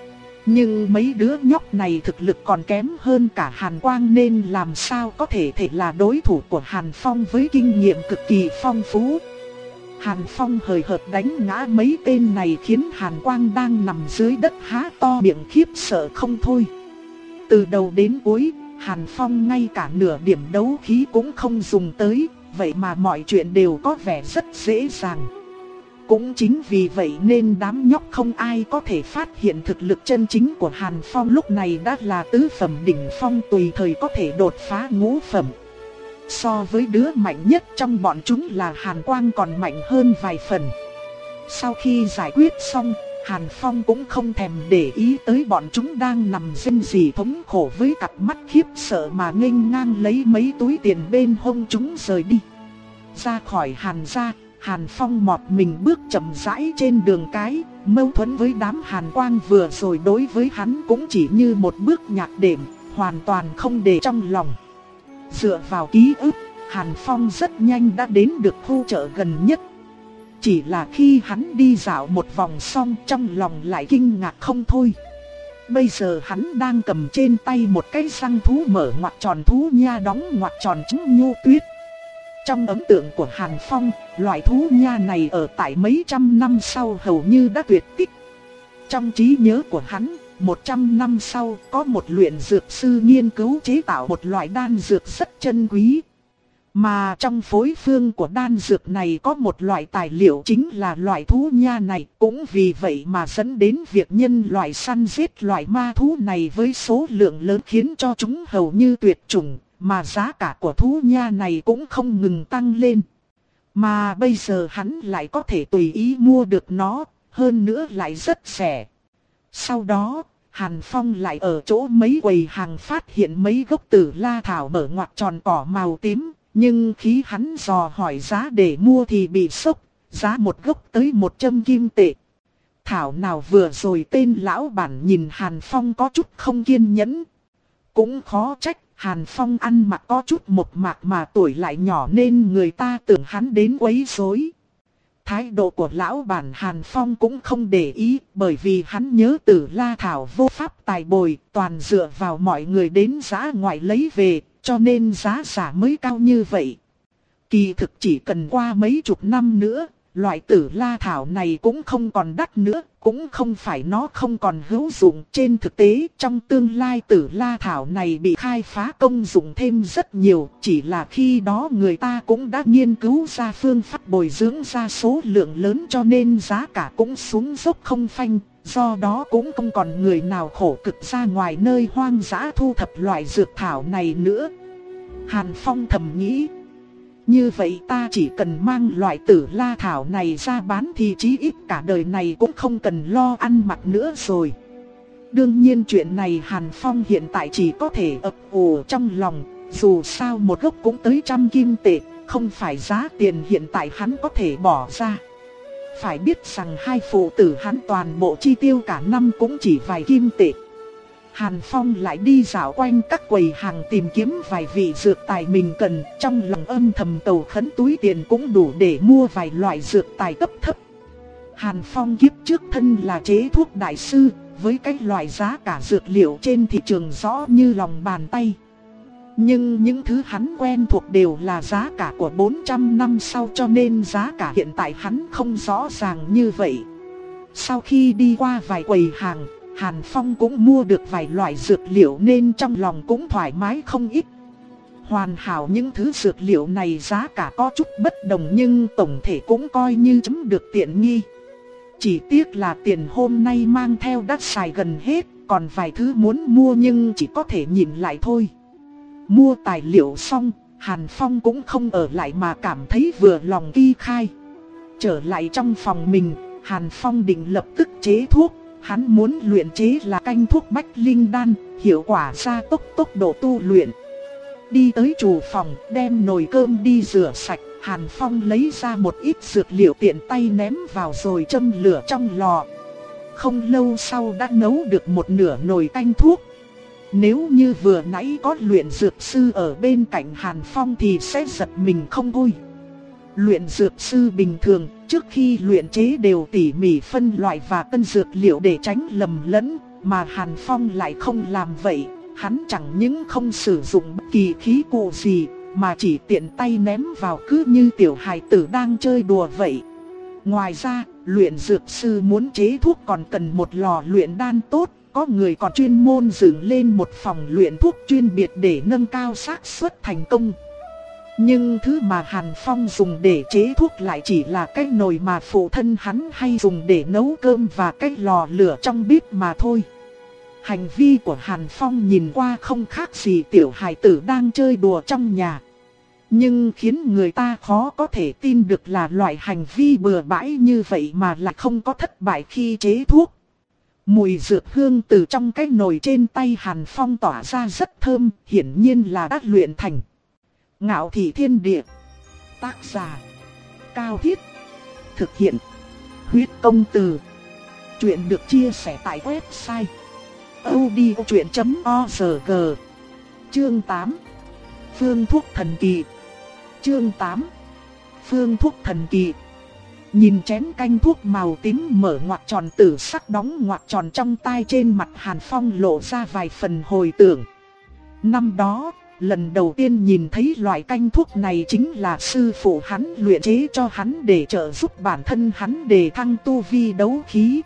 Nhưng mấy đứa nhóc này thực lực còn kém hơn cả Hàn Quang nên làm sao có thể thể là đối thủ của Hàn Phong với kinh nghiệm cực kỳ phong phú. Hàn Phong hời hợt đánh ngã mấy tên này khiến Hàn Quang đang nằm dưới đất há to miệng khiếp sợ không thôi. Từ đầu đến cuối, Hàn Phong ngay cả nửa điểm đấu khí cũng không dùng tới, vậy mà mọi chuyện đều có vẻ rất dễ dàng. Cũng chính vì vậy nên đám nhóc không ai có thể phát hiện thực lực chân chính của Hàn Phong lúc này đã là tứ phẩm đỉnh phong, tùy thời có thể đột phá ngũ phẩm. So với đứa mạnh nhất trong bọn chúng là Hàn Quang còn mạnh hơn vài phần. Sau khi giải quyết xong, Hàn Phong cũng không thèm để ý tới bọn chúng đang nằm rên rỉ thống khổ với cặp mắt khiếp sợ mà nghênh ngang lấy mấy túi tiền bên hông chúng rời đi. Ra khỏi Hàn gia, Hàn Phong mọt mình bước chậm rãi trên đường cái, mâu thuẫn với đám Hàn Quang vừa rồi đối với hắn cũng chỉ như một bước nhạc đệm, hoàn toàn không để trong lòng. Dựa vào ký ức, Hàn Phong rất nhanh đã đến được khu chợ gần nhất. Chỉ là khi hắn đi dạo một vòng xong trong lòng lại kinh ngạc không thôi. Bây giờ hắn đang cầm trên tay một cái răng thú mở ngoặc tròn, thú nha đóng ngoặc tròn trứng nhô tuyết. Trong ấn tượng của Hàn Phong, loại thú nha này ở tại mấy trăm năm sau hầu như đã tuyệt tích. Trong trí nhớ của hắn, một trăm năm sau có một luyện dược sư nghiên cứu chế tạo một loại đan dược rất chân quý. Mà trong phối phương của đan dược này có một loại tài liệu chính là loại thú nha này. Cũng vì vậy mà dẫn đến việc nhân loại săn giết loại ma thú này với số lượng lớn khiến cho chúng hầu như tuyệt chủng. Mà giá cả của thú nha này cũng không ngừng tăng lên. Mà bây giờ hắn lại có thể tùy ý mua được nó, hơn nữa lại rất rẻ. Sau đó, Hàn Phong lại ở chỗ mấy quầy hàng phát hiện mấy gốc tử la thảo mở ngoặc tròn cỏ màu tím. Nhưng khi hắn dò hỏi giá để mua thì bị sốc, giá một gốc tới một trăm kim tệ. Thảo nào vừa rồi tên lão bản nhìn Hàn Phong có chút không kiên nhẫn. Cũng khó trách, Hàn Phong ăn mặc có chút mộc mạc mà tuổi lại nhỏ nên người ta tưởng hắn đến quấy rối. Thái độ của lão bản Hàn Phong cũng không để ý, bởi vì hắn nhớ Tử La Thảo vô pháp tài bồi, toàn dựa vào mọi người đến giã ngoại lấy về, cho nên giá giả mới cao như vậy. Kỳ thực chỉ cần qua mấy chục năm nữa, loại Tử La Thảo này cũng không còn đắt nữa, cũng không phải nó không còn hữu dụng. Trên thực tế, trong tương lai Tử La Thảo này bị khai phá công dụng thêm rất nhiều, chỉ là khi đó người ta cũng đã nghiên cứu ra phương pháp bồi dưỡng ra số lượng lớn cho nên giá cả cũng xuống dốc không phanh, do đó cũng không còn người nào khổ cực ra ngoài nơi hoang dã thu thập loại dược thảo này nữa. Hàn Phong thầm nghĩ, như vậy ta chỉ cần mang loại Tử La Thảo này ra bán thì chí ít cả đời này cũng không cần lo ăn mặc nữa rồi. Đương nhiên chuyện này Hàn Phong hiện tại chỉ có thể ấp ủ trong lòng, dù sao một gốc cũng tới trăm kim tệ, không phải giá tiền hiện tại hắn có thể bỏ ra. Phải biết rằng hai phụ tử hắn toàn bộ chi tiêu cả năm cũng chỉ vài kim tệ. Hàn Phong lại đi dạo quanh các quầy hàng tìm kiếm vài vị dược tài mình cần, trong lòng âm thầm cầu khấn túi tiền cũng đủ để mua vài loại dược tài cấp thấp. Hàn Phong kiếp trước thân là chế thuốc đại sư, với cái loại giá cả dược liệu trên thị trường rõ như lòng bàn tay. Nhưng những thứ hắn quen thuộc đều là giá cả của bốn trăm năm sau, cho nên giá cả hiện tại hắn không rõ ràng như vậy. Sau khi đi qua vài quầy hàng, Hàn Phong cũng mua được vài loại dược liệu nên trong lòng cũng thoải mái không ít. Hoàn hảo những thứ dược liệu này giá cả có chút bất đồng nhưng tổng thể cũng coi như chấm được tiện nghi. Chỉ tiếc là tiền hôm nay mang theo đắt xài gần hết, còn vài thứ muốn mua nhưng chỉ có thể nhìn lại thôi. Mua tài liệu xong, Hàn Phong cũng không ở lại mà cảm thấy vừa lòng ly khai. Trở lại trong phòng mình, Hàn Phong định lập tức chế thuốc. Hắn muốn luyện chế là canh thuốc Bách Linh Đan, hiệu quả gia tốc tốc độ tu luyện. Đi tới chủ phòng, đem nồi cơm đi rửa sạch, Hàn Phong lấy ra một ít dược liệu tiện tay ném vào rồi châm lửa trong lò. Không lâu sau đã nấu được một nửa nồi canh thuốc. Nếu như vừa nãy có luyện dược sư ở bên cạnh Hàn Phong thì sẽ giật mình không thôi. Luyện dược sư bình thường, trước khi luyện chế đều tỉ mỉ phân loại và cân dược liệu để tránh lầm lẫn, mà Hàn Phong lại không làm vậy. Hắn chẳng những không sử dụng bất kỳ khí cụ gì, mà chỉ tiện tay ném vào cứ như tiểu hài tử đang chơi đùa vậy. Ngoài ra, luyện dược sư muốn chế thuốc còn cần một lò luyện đan tốt, có người còn chuyên môn dựng lên một phòng luyện thuốc chuyên biệt để nâng cao xác suất thành công. Nhưng thứ mà Hàn Phong dùng để chế thuốc lại chỉ là cái nồi mà phụ thân hắn hay dùng để nấu cơm và cái lò lửa trong bếp mà thôi. Hành vi của Hàn Phong nhìn qua không khác gì tiểu hài tử đang chơi đùa trong nhà. Nhưng khiến người ta khó có thể tin được là loại hành vi bừa bãi như vậy mà lại không có thất bại khi chế thuốc. Mùi dược hương từ trong cái nồi trên tay Hàn Phong tỏa ra rất thơm, hiển nhiên là đã luyện thành. Ngạo Thị Thiên Địa. Tác giả Cao Thiết. Thực hiện Huyết Công Từ. Chuyện được chia sẻ tại website audiochuyện chấm org. Chương tám. Phương thuốc thần kỳ. Chương tám. Phương thuốc thần kỳ. Nhìn chén canh thuốc màu tím mở ngoặc tròn tử sắc đóng ngoặc tròn trong tay, trên mặt Hàn Phong lộ ra vài phần hồi tưởng. Năm đó, lần đầu tiên nhìn thấy loại canh thuốc này chính là sư phụ hắn luyện chế cho hắn để trợ giúp bản thân hắn đề thăng tu vi đấu khí.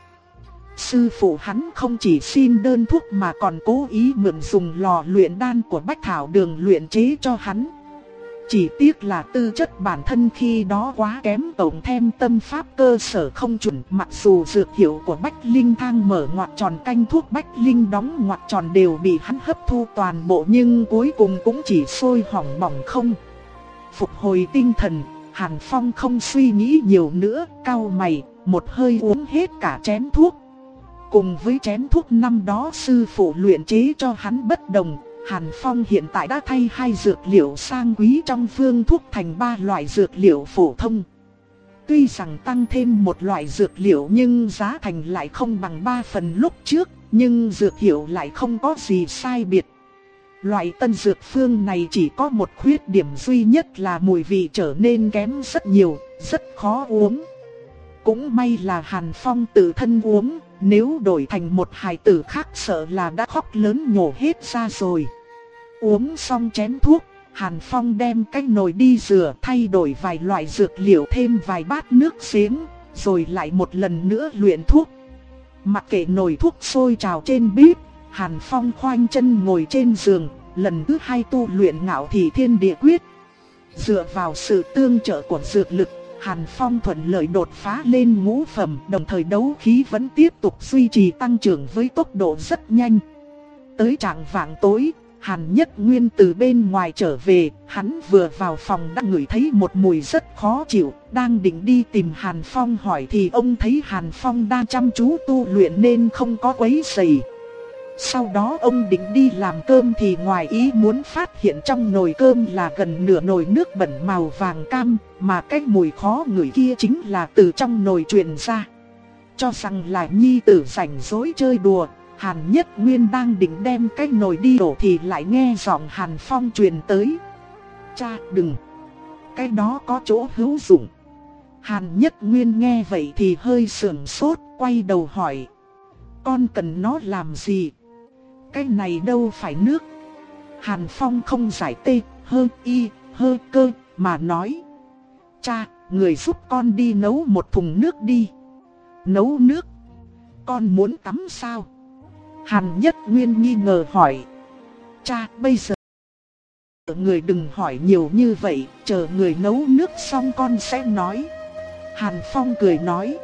Sư phụ hắn không chỉ xin đơn thuốc mà còn cố ý mượn dùng lò luyện đan của Bách Thảo Đường luyện chế cho hắn. Chỉ tiếc là tư chất bản thân khi đó quá kém, cộng thêm tâm pháp cơ sở không chuẩn. Mặc dù dược hiệu của Bách Linh Thang mở ngoặc tròn canh thuốc Bách Linh đóng ngoặc tròn đều bị hắn hấp thu toàn bộ, nhưng cuối cùng cũng chỉ sôi hỏng bỏng không. Phục hồi tinh thần, Hàn Phong không suy nghĩ nhiều nữa, cau mày, một hơi uống hết cả chén thuốc. Cùng với chén thuốc năm đó sư phụ luyện chế cho hắn bất đồng, Hàn Phong hiện tại đã thay hai dược liệu sang quý trong phương thuốc thành ba loại dược liệu phổ thông. Tuy rằng tăng thêm một loại dược liệu nhưng giá thành lại không bằng ba phần lúc trước, nhưng dược hiệu lại không có gì sai biệt. Loại tân dược phương này chỉ có một khuyết điểm duy nhất là mùi vị trở nên kém rất nhiều, rất khó uống. Cũng may là Hàn Phong tự thân uống, nếu đổi thành một hài tử khác sợ là đã khóc lớn nhổ hết ra rồi. Uống xong chén thuốc, Hàn Phong đem cái nồi đi rửa, thay đổi vài loại dược liệu, thêm vài bát nước giếng, rồi lại một lần nữa luyện thuốc. Mặc kệ nồi thuốc sôi trào trên bếp, Hàn Phong khoanh chân ngồi trên giường, lần thứ hai tu luyện Ngạo Thị Thiên Địa Quyết. Dựa vào sự tương trợ của dược lực, Hàn Phong thuận lợi đột phá lên ngũ phẩm, đồng thời đấu khí vẫn tiếp tục duy trì tăng trưởng với tốc độ rất nhanh. Tới trạng vạng tối, Hàn Nhất Nguyên từ bên ngoài trở về, hắn vừa vào phòng đã ngửi thấy một mùi rất khó chịu, đang định đi tìm Hàn Phong hỏi thì ông thấy Hàn Phong đang chăm chú tu luyện nên không có quấy rầy. Sau đó ông định đi làm cơm thì ngoài ý muốn phát hiện trong nồi cơm là gần nửa nồi nước bẩn màu vàng cam, mà cái mùi khó ngửi kia chính là từ trong nồi truyền ra. Cho rằng là nhi tử rảnh rỗi chơi đùa, Hàn Nhất Nguyên đang định đem cái nồi đi đổ thì lại nghe giọng Hàn Phong truyền tới. Cha đừng, cái đó có chỗ hữu dụng. Hàn Nhất Nguyên nghe vậy thì hơi sườn sốt, quay đầu hỏi. Con cần nó làm gì? Cái này đâu phải nước. Hàn Phong không giải tê, hơ y, hơ cơ, mà nói. Cha, người giúp con đi nấu một thùng nước đi. Nấu nước? Con muốn tắm sao? Hàn Nhất Nguyên nghi ngờ hỏi. Cha, bây giờ người đừng hỏi nhiều như vậy, chờ người nấu nước xong con sẽ nói. Hàn Phong cười nói.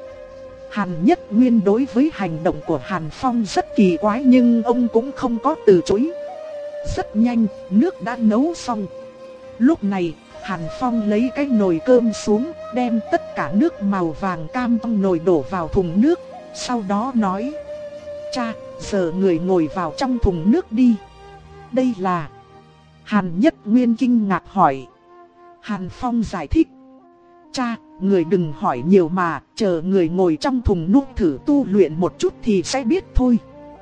Hàn Nhất Nguyên đối với hành động của Hàn Phong rất kỳ quái nhưng ông cũng không có từ chối. Rất nhanh, nước đã nấu xong. Lúc này, Hàn Phong lấy cái nồi cơm xuống, đem tất cả nước màu vàng cam trong nồi đổ vào thùng nước. Sau đó nói. Cha, giờ người ngồi vào trong thùng nước đi. Đây là... Hàn Nhất Nguyên kinh ngạc hỏi. Hàn Phong giải thích. Cha, người đừng hỏi nhiều mà, chờ người ngồi trong thùng nước thử tu luyện một chút thì sẽ biết thôi.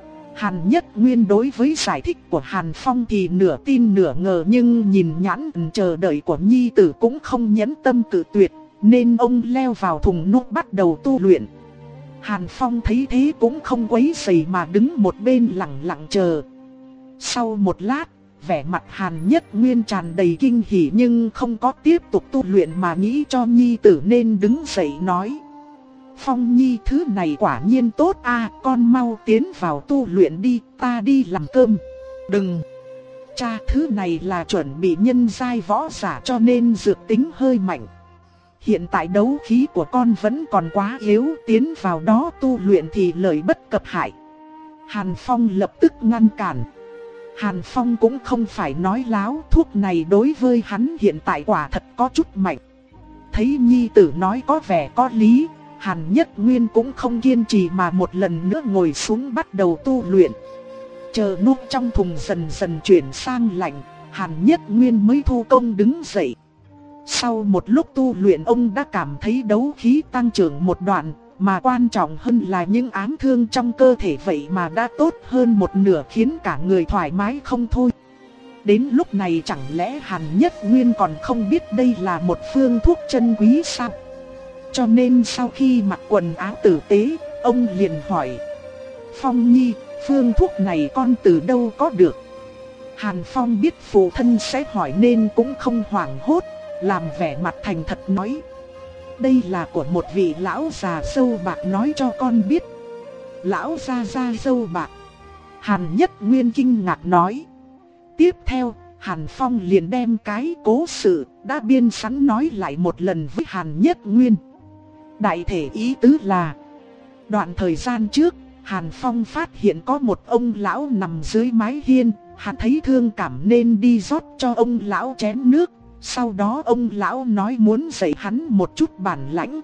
Hàn Nhất Nguyên đối với giải thích của Hàn Phong thì nửa tin nửa ngờ, nhưng nhìn nhãn chờ đợi của nhi tử cũng không nhẫn tâm cự tuyệt, nên ông leo vào thùng nước bắt đầu tu luyện. Hàn Phong thấy thế cũng không quấy rầy mà đứng một bên lặng lặng chờ. Sau một lát, vẻ mặt Hàn Nhất Nguyên tràn đầy kinh hỉ nhưng không có tiếp tục tu luyện mà nghĩ cho nhi tử nên đứng dậy nói. Phong nhi, thứ này quả nhiên tốt a, con mau tiến vào tu luyện đi, ta đi làm cơm. Đừng! Cha, thứ này là chuẩn bị nhân giai võ giả cho nên dược tính hơi mạnh. Hiện tại đấu khí của con vẫn còn quá yếu, tiến vào đó tu luyện thì lợi bất cập hại. Hàn Phong lập tức ngăn cản. Hàn Phong cũng không phải nói láo, thuốc này đối với hắn hiện tại quả thật có chút mạnh. Thấy nhi tử nói có vẻ có lý, Hàn Nhất Nguyên cũng không kiên trì mà một lần nữa ngồi xuống bắt đầu tu luyện. Chờ nước trong thùng dần dần chuyển sang lạnh, Hàn Nhất Nguyên mới thu công đứng dậy. Sau một lúc tu luyện ông đã cảm thấy đấu khí tăng trưởng một đoạn, mà quan trọng hơn là những ám thương trong cơ thể vậy mà đã tốt hơn một nửa, khiến cả người thoải mái không thôi. Đến lúc này chẳng lẽ Hàn Nhất Nguyên còn không biết đây là một phương thuốc chân quý sao? Cho nên sau khi mặc quần áo tử tế, ông liền hỏi. Phong nhi, phương thuốc này con từ đâu có được? Hàn Phong biết phụ thân sẽ hỏi nên cũng không hoảng hốt, làm vẻ mặt thành thật nói. Đây là của một vị lão già râu bạc nói cho con biết. Lão già già râu bạc? Hàn Nhất Nguyên kinh ngạc nói. Tiếp theo, Hàn Phong liền đem cái cố sự đã biên sẵn nói lại một lần với Hàn Nhất Nguyên. Đại thể ý tứ là, đoạn thời gian trước, Hàn Phong phát hiện có một ông lão nằm dưới mái hiên. Hắn thấy thương cảm nên đi rót cho ông lão chén nước. Sau đó ông lão nói muốn dạy hắn một chút bản lãnh.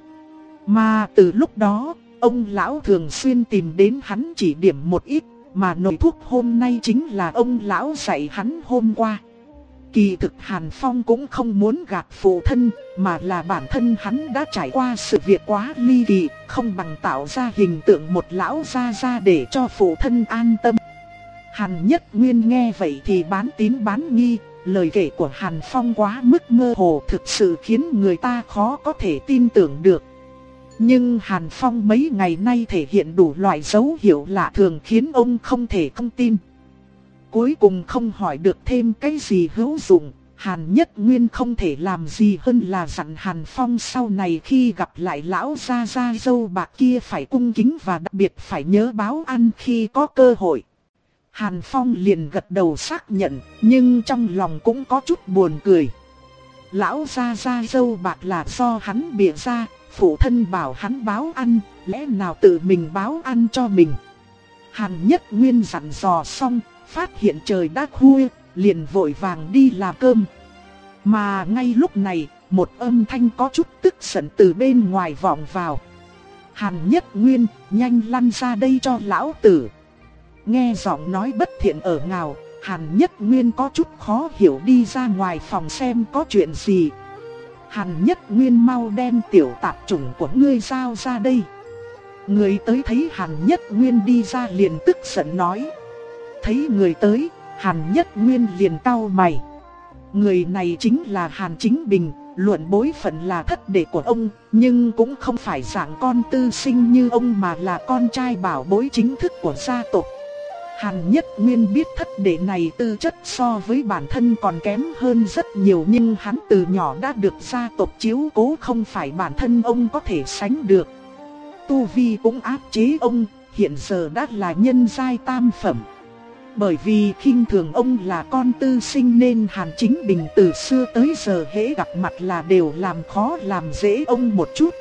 Mà từ lúc đó, ông lão thường xuyên tìm đến hắn chỉ điểm một ít. Mà nồi thuốc hôm nay chính là ông lão dạy hắn hôm qua. Kỳ thực Hàn Phong cũng không muốn gạt phụ thân, mà là bản thân hắn đã trải qua sự việc quá ly kỳ, không bằng tạo ra hình tượng một lão gia gia để cho phụ thân an tâm. Hàn Nhất Nguyên nghe vậy thì bán tín bán nghi, lời kể của Hàn Phong quá mức mơ hồ, thực sự khiến người ta khó có thể tin tưởng được. Nhưng Hàn Phong mấy ngày nay thể hiện đủ loại dấu hiệu lạ thường khiến ông không thể không tin. Cuối cùng không hỏi được thêm cái gì hữu dụng, Hàn Nhất Nguyên không thể làm gì hơn là dặn Hàn Phong sau này khi gặp lại lão gia gia râu bạc kia phải cung kính và đặc biệt phải nhớ báo ăn khi có cơ hội. Hàn Phong liền gật đầu xác nhận, nhưng trong lòng cũng có chút buồn cười. Lão gia gia râu bạc là do hắn bịa ra, phụ thân bảo hắn báo ăn, lẽ nào tự mình báo ăn cho mình. Hàn Nhất Nguyên dặn dò xong, phát hiện trời đã khuya, liền vội vàng đi làm cơm. Mà ngay lúc này, một âm thanh có chút tức giận từ bên ngoài vọng vào. Hàn Nhất Nguyên, nhanh lăn ra đây cho lão tử. Nghe giọng nói bất thiện ở ngào, Hàn Nhất Nguyên có chút khó hiểu đi ra ngoài phòng xem có chuyện gì. Hàn Nhất Nguyên, mau đem tiểu tạp chủng của ngươi giao ra đây. Người tới thấy Hàn Nhất Nguyên đi ra liền tức giận nói. Thấy người tới, Hàn Nhất Nguyên liền cau mày. Người này chính là Hàn Chính Bình, luận bối phận là thất đệ của ông, nhưng cũng không phải dạng con tư sinh như ông mà là con trai bảo bối chính thức của gia tộc. Hàn Nhất Nguyên biết thất đệ này tư chất so với bản thân còn kém hơn rất nhiều, nhưng hắn từ nhỏ đã được gia tộc chiếu cố, không phải bản thân ông có thể sánh được. Tu vi cũng áp chế ông, hiện giờ đã là nhân giai tam phẩm. Bởi vì khinh thường ông là con tư sinh nên Hàn Chính Bình từ xưa tới giờ hễ gặp mặt là đều làm khó làm dễ ông một chút.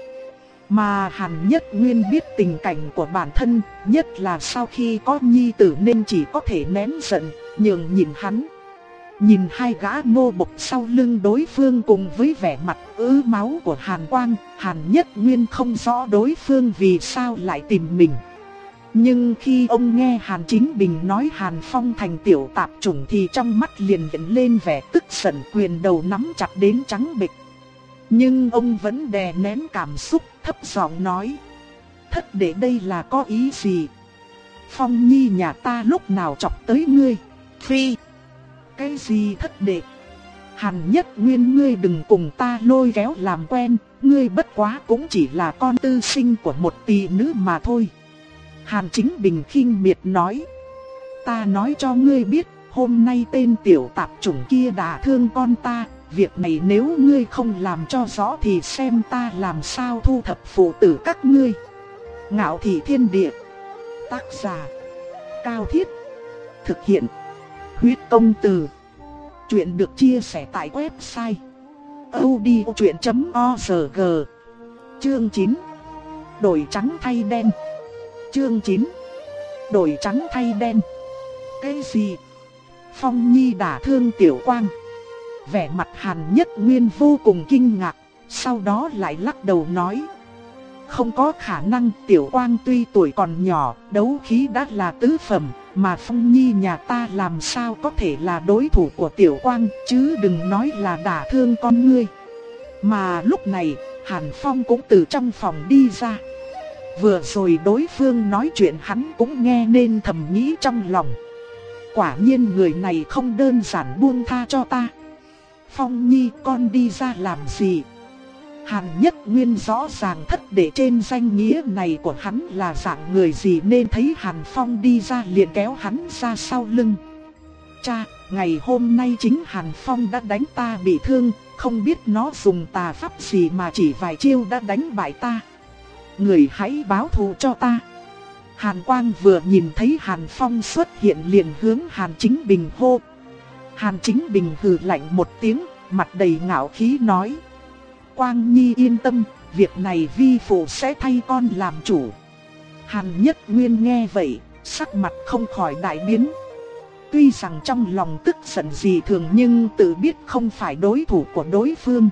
Mà Hàn Nhất Nguyên biết tình cảnh của bản thân, nhất là sau khi có nhi tử nên chỉ có thể nén giận, nhường nhìn hắn. Nhìn hai gã nô bộc sau lưng đối phương cùng với vẻ mặt ứ máu của Hàn Quang, Hàn Nhất Nguyên không rõ đối phương vì sao lại tìm mình. Nhưng khi ông nghe Hàn Chính Bình nói Hàn Phong thành tiểu tạp chủng thì trong mắt liền hiện lên vẻ tức giận, quyền đầu nắm chặt đến trắng bệch. Nhưng ông vẫn đè nén cảm xúc, thấp giọng nói: thất đệ đây là có ý gì? Phong nhi nhà ta lúc nào chọc tới ngươi? Phi! Cái gì thất đệ? Hàn Nhất Nguyên, ngươi đừng cùng ta lôi kéo làm quen, ngươi bất quá cũng chỉ là con tư sinh của một tỷ nữ mà thôi. Hàn Chính Bình khinh miệt nói: ta nói cho ngươi biết, hôm nay tên tiểu tạp chủng kia đả thương con ta, việc này nếu ngươi không làm cho rõ thì xem ta làm sao thu thập phụ tử các ngươi. Ngạo Thị Thiên Địa. Tác giả: Cao Thiết. Thực hiện: Huyết Công Từ. Chuyện được chia sẻ tại website audiochuyện chấm org. Chương chín. Đổi trắng thay đen. Chương chín. Đổi trắng thay đen. Cái gì? Phong nhi đả thương Tiểu Quang? Vẻ mặt Hàn Nhất Nguyên vô cùng kinh ngạc, sau đó lại lắc đầu nói: không có khả năng, Tiểu Quang tuy tuổi còn nhỏ, đấu khí đã là tứ phẩm, mà Phong nhi nhà ta làm sao có thể là đối thủ của Tiểu Quang, chứ đừng nói là đả thương con ngươi. Mà lúc này, Hàn Phong cũng từ trong phòng đi ra. Vừa rồi đối phương nói chuyện hắn cũng nghe nên thầm nghĩ trong lòng: quả nhiên người này không đơn giản buông tha cho ta. Phong nhi, con đi ra làm gì? Hàn Nhất Nguyên rõ ràng thất đệ trên danh nghĩa này của hắn là dạng người gì nên thấy Hàn Phong đi ra liền kéo hắn ra sau lưng. Cha, ngày hôm nay chính Hàn Phong đã đánh ta bị thương, không biết nó dùng tà pháp gì mà chỉ vài chiêu đã đánh bại ta. Người hãy báo thù cho ta. Hàn Quang vừa nhìn thấy Hàn Phong xuất hiện liền hướng Hàn Chính Bình hô. Hàn Chính Bình hừ lạnh một tiếng, mặt đầy ngạo khí nói: Quang nhi yên tâm, việc này vi phụ sẽ thay con làm chủ. Hàn Nhất Nguyên nghe vậy, sắc mặt không khỏi đại biến. Tuy rằng trong lòng tức giận gì thường nhưng tự biết không phải đối thủ của đối phương.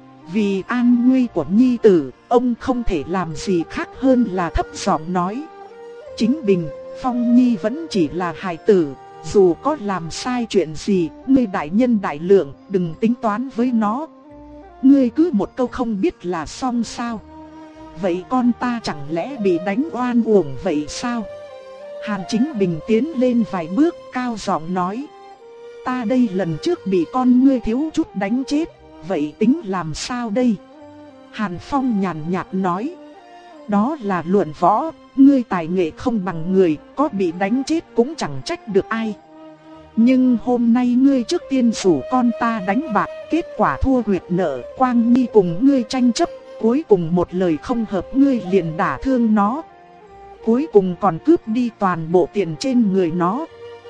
Vì an nguy của nhi tử, ông không thể làm gì khác hơn là thấp giọng nói: Chính Bình, Phong nhi vẫn chỉ là hài tử, dù có làm sai chuyện gì, ngươi đại nhân đại lượng, đừng tính toán với nó. Ngươi cứ một câu không biết là xong sao? Vậy con ta chẳng lẽ bị đánh oan uổng vậy sao? Hàn Chính Bình tiến lên vài bước, cao giọng nói: ta đây lần trước bị con ngươi thiếu chút đánh chết, vậy tính làm sao đây? Hàn Phong nhàn nhạt nói: đó là luận võ, ngươi tài nghệ không bằng người, có bị đánh chết cũng chẳng trách được ai. Nhưng hôm nay ngươi trước tiên rủ con ta đánh bạc, kết quả thua huyệt nợ, Quang nhi cùng ngươi tranh chấp, cuối cùng một lời không hợp ngươi liền đả thương nó. Cuối cùng còn cướp đi toàn bộ tiền trên người nó.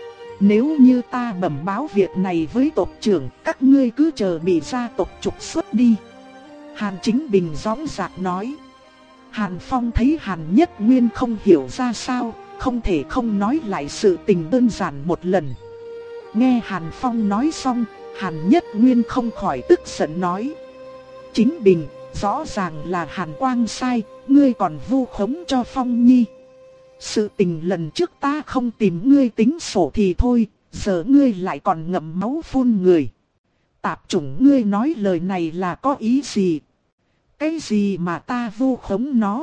Nếu như ta bẩm báo việc này với tộc trưởng, các ngươi cứ chờ bị gia tộc trục xuất đi. Hàn Chính Bình dõng dạc nói. Hàn Phong thấy Hàn Nhất Nguyên không hiểu ra sao, không thể không nói lại sự tình đơn giản một lần. Nghe Hàn Phong nói xong, Hàn Nhất Nguyên không khỏi tức giận nói: Chính Bình, rõ ràng là Hàn Quang sai, ngươi còn vu khống cho Phong nhi. Sự tình lần trước ta không tìm ngươi tính sổ thì thôi, giờ ngươi lại còn ngậm máu phun người. Tạp chủng, ngươi nói lời này là có ý gì? Cái gì mà ta vu khống nó?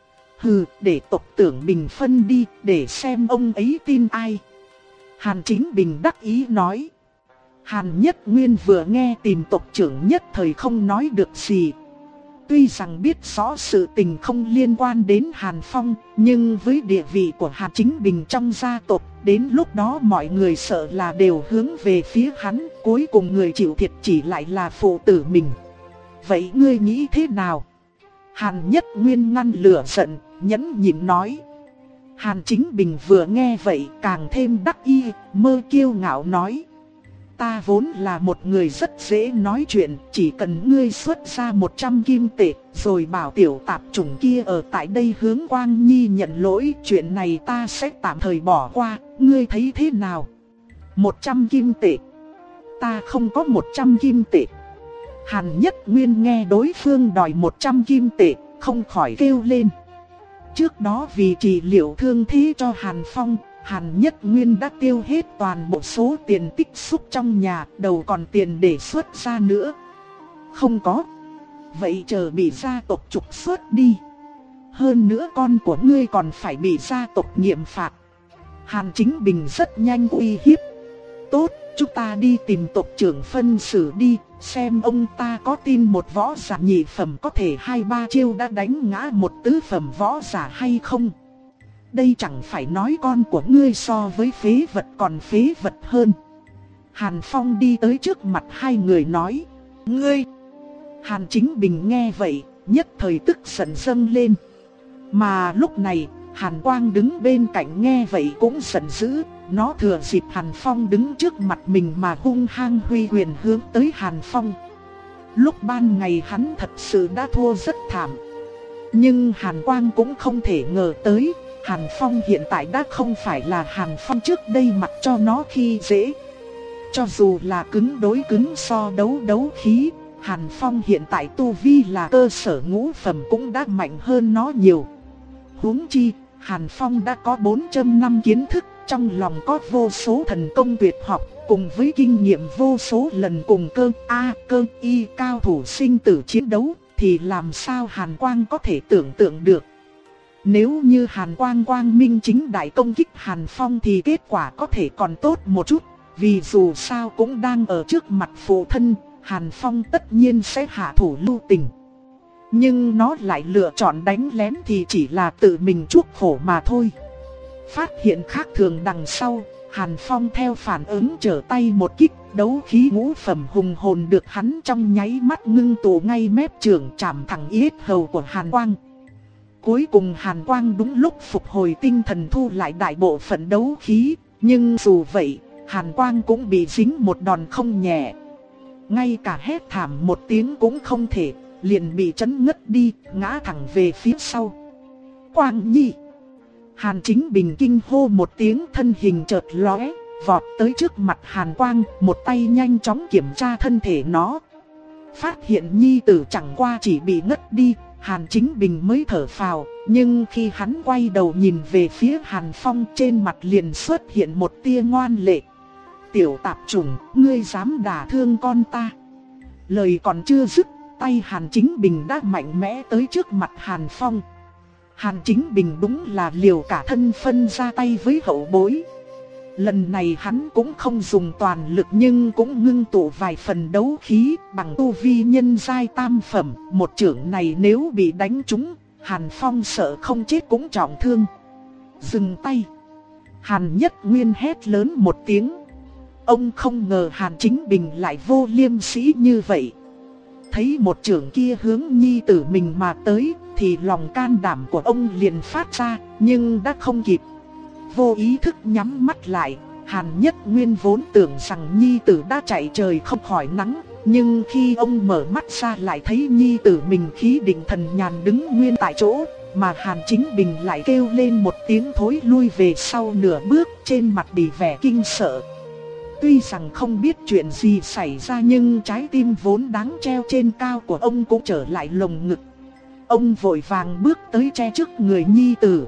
Hừ, để tộc tưởng bình phân đi, để xem ông ấy tin ai. Hàn Chính Bình đắc ý nói: Hàn Nhất Nguyên vừa nghe Tìm tộc trưởng nhất thời không nói được gì. Tuy rằng biết rõ sự tình không liên quan đến Hàn Phong, nhưng với địa vị của Hàn Chính Bình trong gia tộc, đến lúc đó mọi người sợ là đều hướng về phía hắn, cuối cùng người chịu thiệt chỉ lại là phụ tử mình. Vậy ngươi nghĩ thế nào? Hàn Nhất Nguyên ngăn lửa giận, nhẫn nhịn nói. Hàn Chính Bình vừa nghe vậy càng thêm đắc ý, mơ kiêu ngạo nói. Ta vốn là một người rất dễ nói chuyện, chỉ cần ngươi xuất ra một trăm kim tệ, rồi bảo tiểu tạp chủng kia ở tại đây hướng Quang Nhi nhận lỗi, chuyện này ta sẽ tạm thời bỏ qua, ngươi thấy thế nào? Một trăm kim tệ? Ta không có một trăm kim tệ. Hàn Nhất Nguyên nghe đối phương đòi một trăm kim tệ, không khỏi kêu lên. Trước đó vì trị liệu thương thế cho Hàn Phong, Hàn Nhất Nguyên đã tiêu hết toàn bộ số tiền tích xúc trong nhà, đâu còn tiền để xuất ra nữa. Không có. Vậy chờ bị gia tộc trục xuất đi. Hơn nữa con của ngươi còn phải bị gia tộc nghiêm phạt. Hàn Chính Bình rất nhanh uy hiếp. Tốt, chúng ta đi tìm tộc trưởng phân xử đi, xem ông ta có tin một võ giả nhị phẩm có thể hai ba chiêu đã đánh ngã một tứ phẩm võ giả hay không. Đây chẳng phải nói con của ngươi so với phế vật còn phế vật hơn. Hàn Phong đi tới trước mặt hai người nói. Ngươi! Hàn Chính Bình nghe vậy, nhất thời tức giận dâng lên. Mà lúc này, Hàn Quang đứng bên cạnh nghe vậy cũng giận dữ. Nó thừa dịp Hàn Phong đứng trước mặt mình mà hung hăng huy quyền hướng tới Hàn Phong. Lúc ban ngày hắn thật sự đã thua rất thảm. Nhưng Hàn Quang cũng không thể ngờ tới, Hàn Phong hiện tại đã không phải là Hàn Phong trước đây mặc cho nó khi dễ. Cho dù là cứng đối cứng so đấu đấu khí, Hàn Phong hiện tại tu vi là cơ sở ngũ phẩm cũng đã mạnh hơn nó nhiều. Huống chi, Hàn Phong đã có bốn trăm năm kiến thức, trong lòng có vô số thần công tuyệt học, cùng với kinh nghiệm vô số lần cùng cơ A, cơ Y cao thủ sinh tử chiến đấu, thì làm sao Hàn Quang có thể tưởng tượng được. Nếu như Hàn Quang quang minh chính đại công kích Hàn Phong thì kết quả có thể còn tốt một chút, vì dù sao cũng đang ở trước mặt phụ thân, Hàn Phong tất nhiên sẽ hạ thủ lưu tình. Nhưng nó lại lựa chọn đánh lén thì chỉ là tự mình chuốc khổ mà thôi. Phát hiện khác thường đằng sau, Hàn Phong theo phản ứng trở tay một kích, đấu khí ngũ phẩm hùng hồn được hắn trong nháy mắt ngưng tụ ngay mép trường chạm thẳng yết hầu của Hàn Quang. Cuối cùng Hàn Quang đúng lúc phục hồi tinh thần thu lại đại bộ phận đấu khí, nhưng dù vậy, Hàn Quang cũng bị dính một đòn không nhẹ. Ngay cả hét thảm một tiếng cũng không thể, liền bị chấn ngất đi, ngã thẳng về phía sau. Quang Nhi! Hàn Chính Bình kinh hô một tiếng, thân hình chợt lóe, vọt tới trước mặt Hàn Quang, một tay nhanh chóng kiểm tra thân thể nó. Phát hiện Nhi tử chẳng qua chỉ bị ngất đi, Hàn Chính Bình mới thở phào, nhưng khi hắn quay đầu nhìn về phía Hàn Phong, trên mặt liền xuất hiện một tia ngoan lệ. Tiểu tạp chủng, ngươi dám đả thương con ta. Lời còn chưa dứt, tay Hàn Chính Bình đã mạnh mẽ tới trước mặt Hàn Phong. Hàn Chính Bình đúng là liều cả thân phân ra tay với hậu bối. Lần này hắn cũng không dùng toàn lực nhưng cũng ngưng tụ vài phần đấu khí, bằng tu vi nhân giai tam phẩm. Một chưởng này nếu bị đánh trúng, Hàn Phong sợ không chết cũng trọng thương. Dừng tay! Hàn Nhất Nguyên hét lớn một tiếng. Ông không ngờ Hàn Chính Bình lại vô liêm sỉ như vậy. Thấy một chưởng kia hướng nhi tử mình mà tới, thì lòng can đảm của ông liền phát ra, nhưng đã không kịp. Vô ý thức nhắm mắt lại, Hàn Nhất Nguyên vốn tưởng rằng nhi tử đã chạy trời không khỏi nắng, nhưng khi ông mở mắt ra lại thấy nhi tử mình khí định thần nhàn đứng nguyên tại chỗ, mà Hàn Chính Bình lại kêu lên một tiếng thối lui về sau nửa bước, trên mặt bị vẻ kinh sợ. Tuy rằng không biết chuyện gì xảy ra nhưng trái tim vốn đáng treo trên cao của ông cũng trở lại lồng ngực. Ông vội vàng bước tới che trước người nhi tử.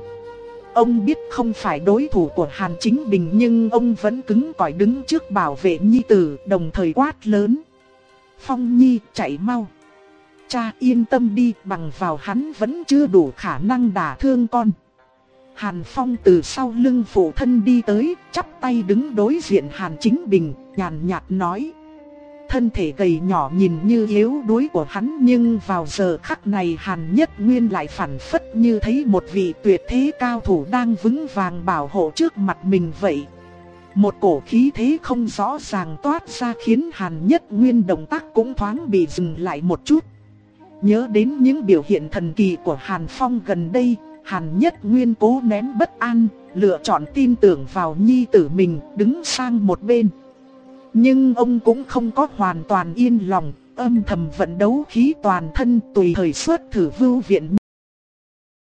Ông biết không phải đối thủ của Hàn Chính Bình nhưng ông vẫn cứng cỏi đứng trước bảo vệ nhi tử, đồng thời quát lớn. Phong Nhi, chạy mau. Cha yên tâm đi, bằng vào hắn vẫn chưa đủ khả năng đả thương con. Hàn Phong từ sau lưng phụ thân đi tới, chắp tay đứng đối diện Hàn Chính Bình, nhàn nhạt nói. Thân thể gầy nhỏ nhìn như yếu đuối của hắn, nhưng vào giờ khắc này Hàn Nhất Nguyên lại phảng phất như thấy một vị tuyệt thế cao thủ đang vững vàng bảo hộ trước mặt mình vậy. Một cổ khí thế không rõ ràng toát ra khiến Hàn Nhất Nguyên động tác cũng thoáng bị dừng lại một chút. Nhớ đến những biểu hiện thần kỳ của Hàn Phong gần đây, Hàn Nhất Nguyên cố nén bất an, lựa chọn tin tưởng vào nhi tử mình, đứng sang một bên. Nhưng ông cũng không có hoàn toàn yên lòng, âm thầm vận đấu khí toàn thân, tùy thời xuất thử vưu viện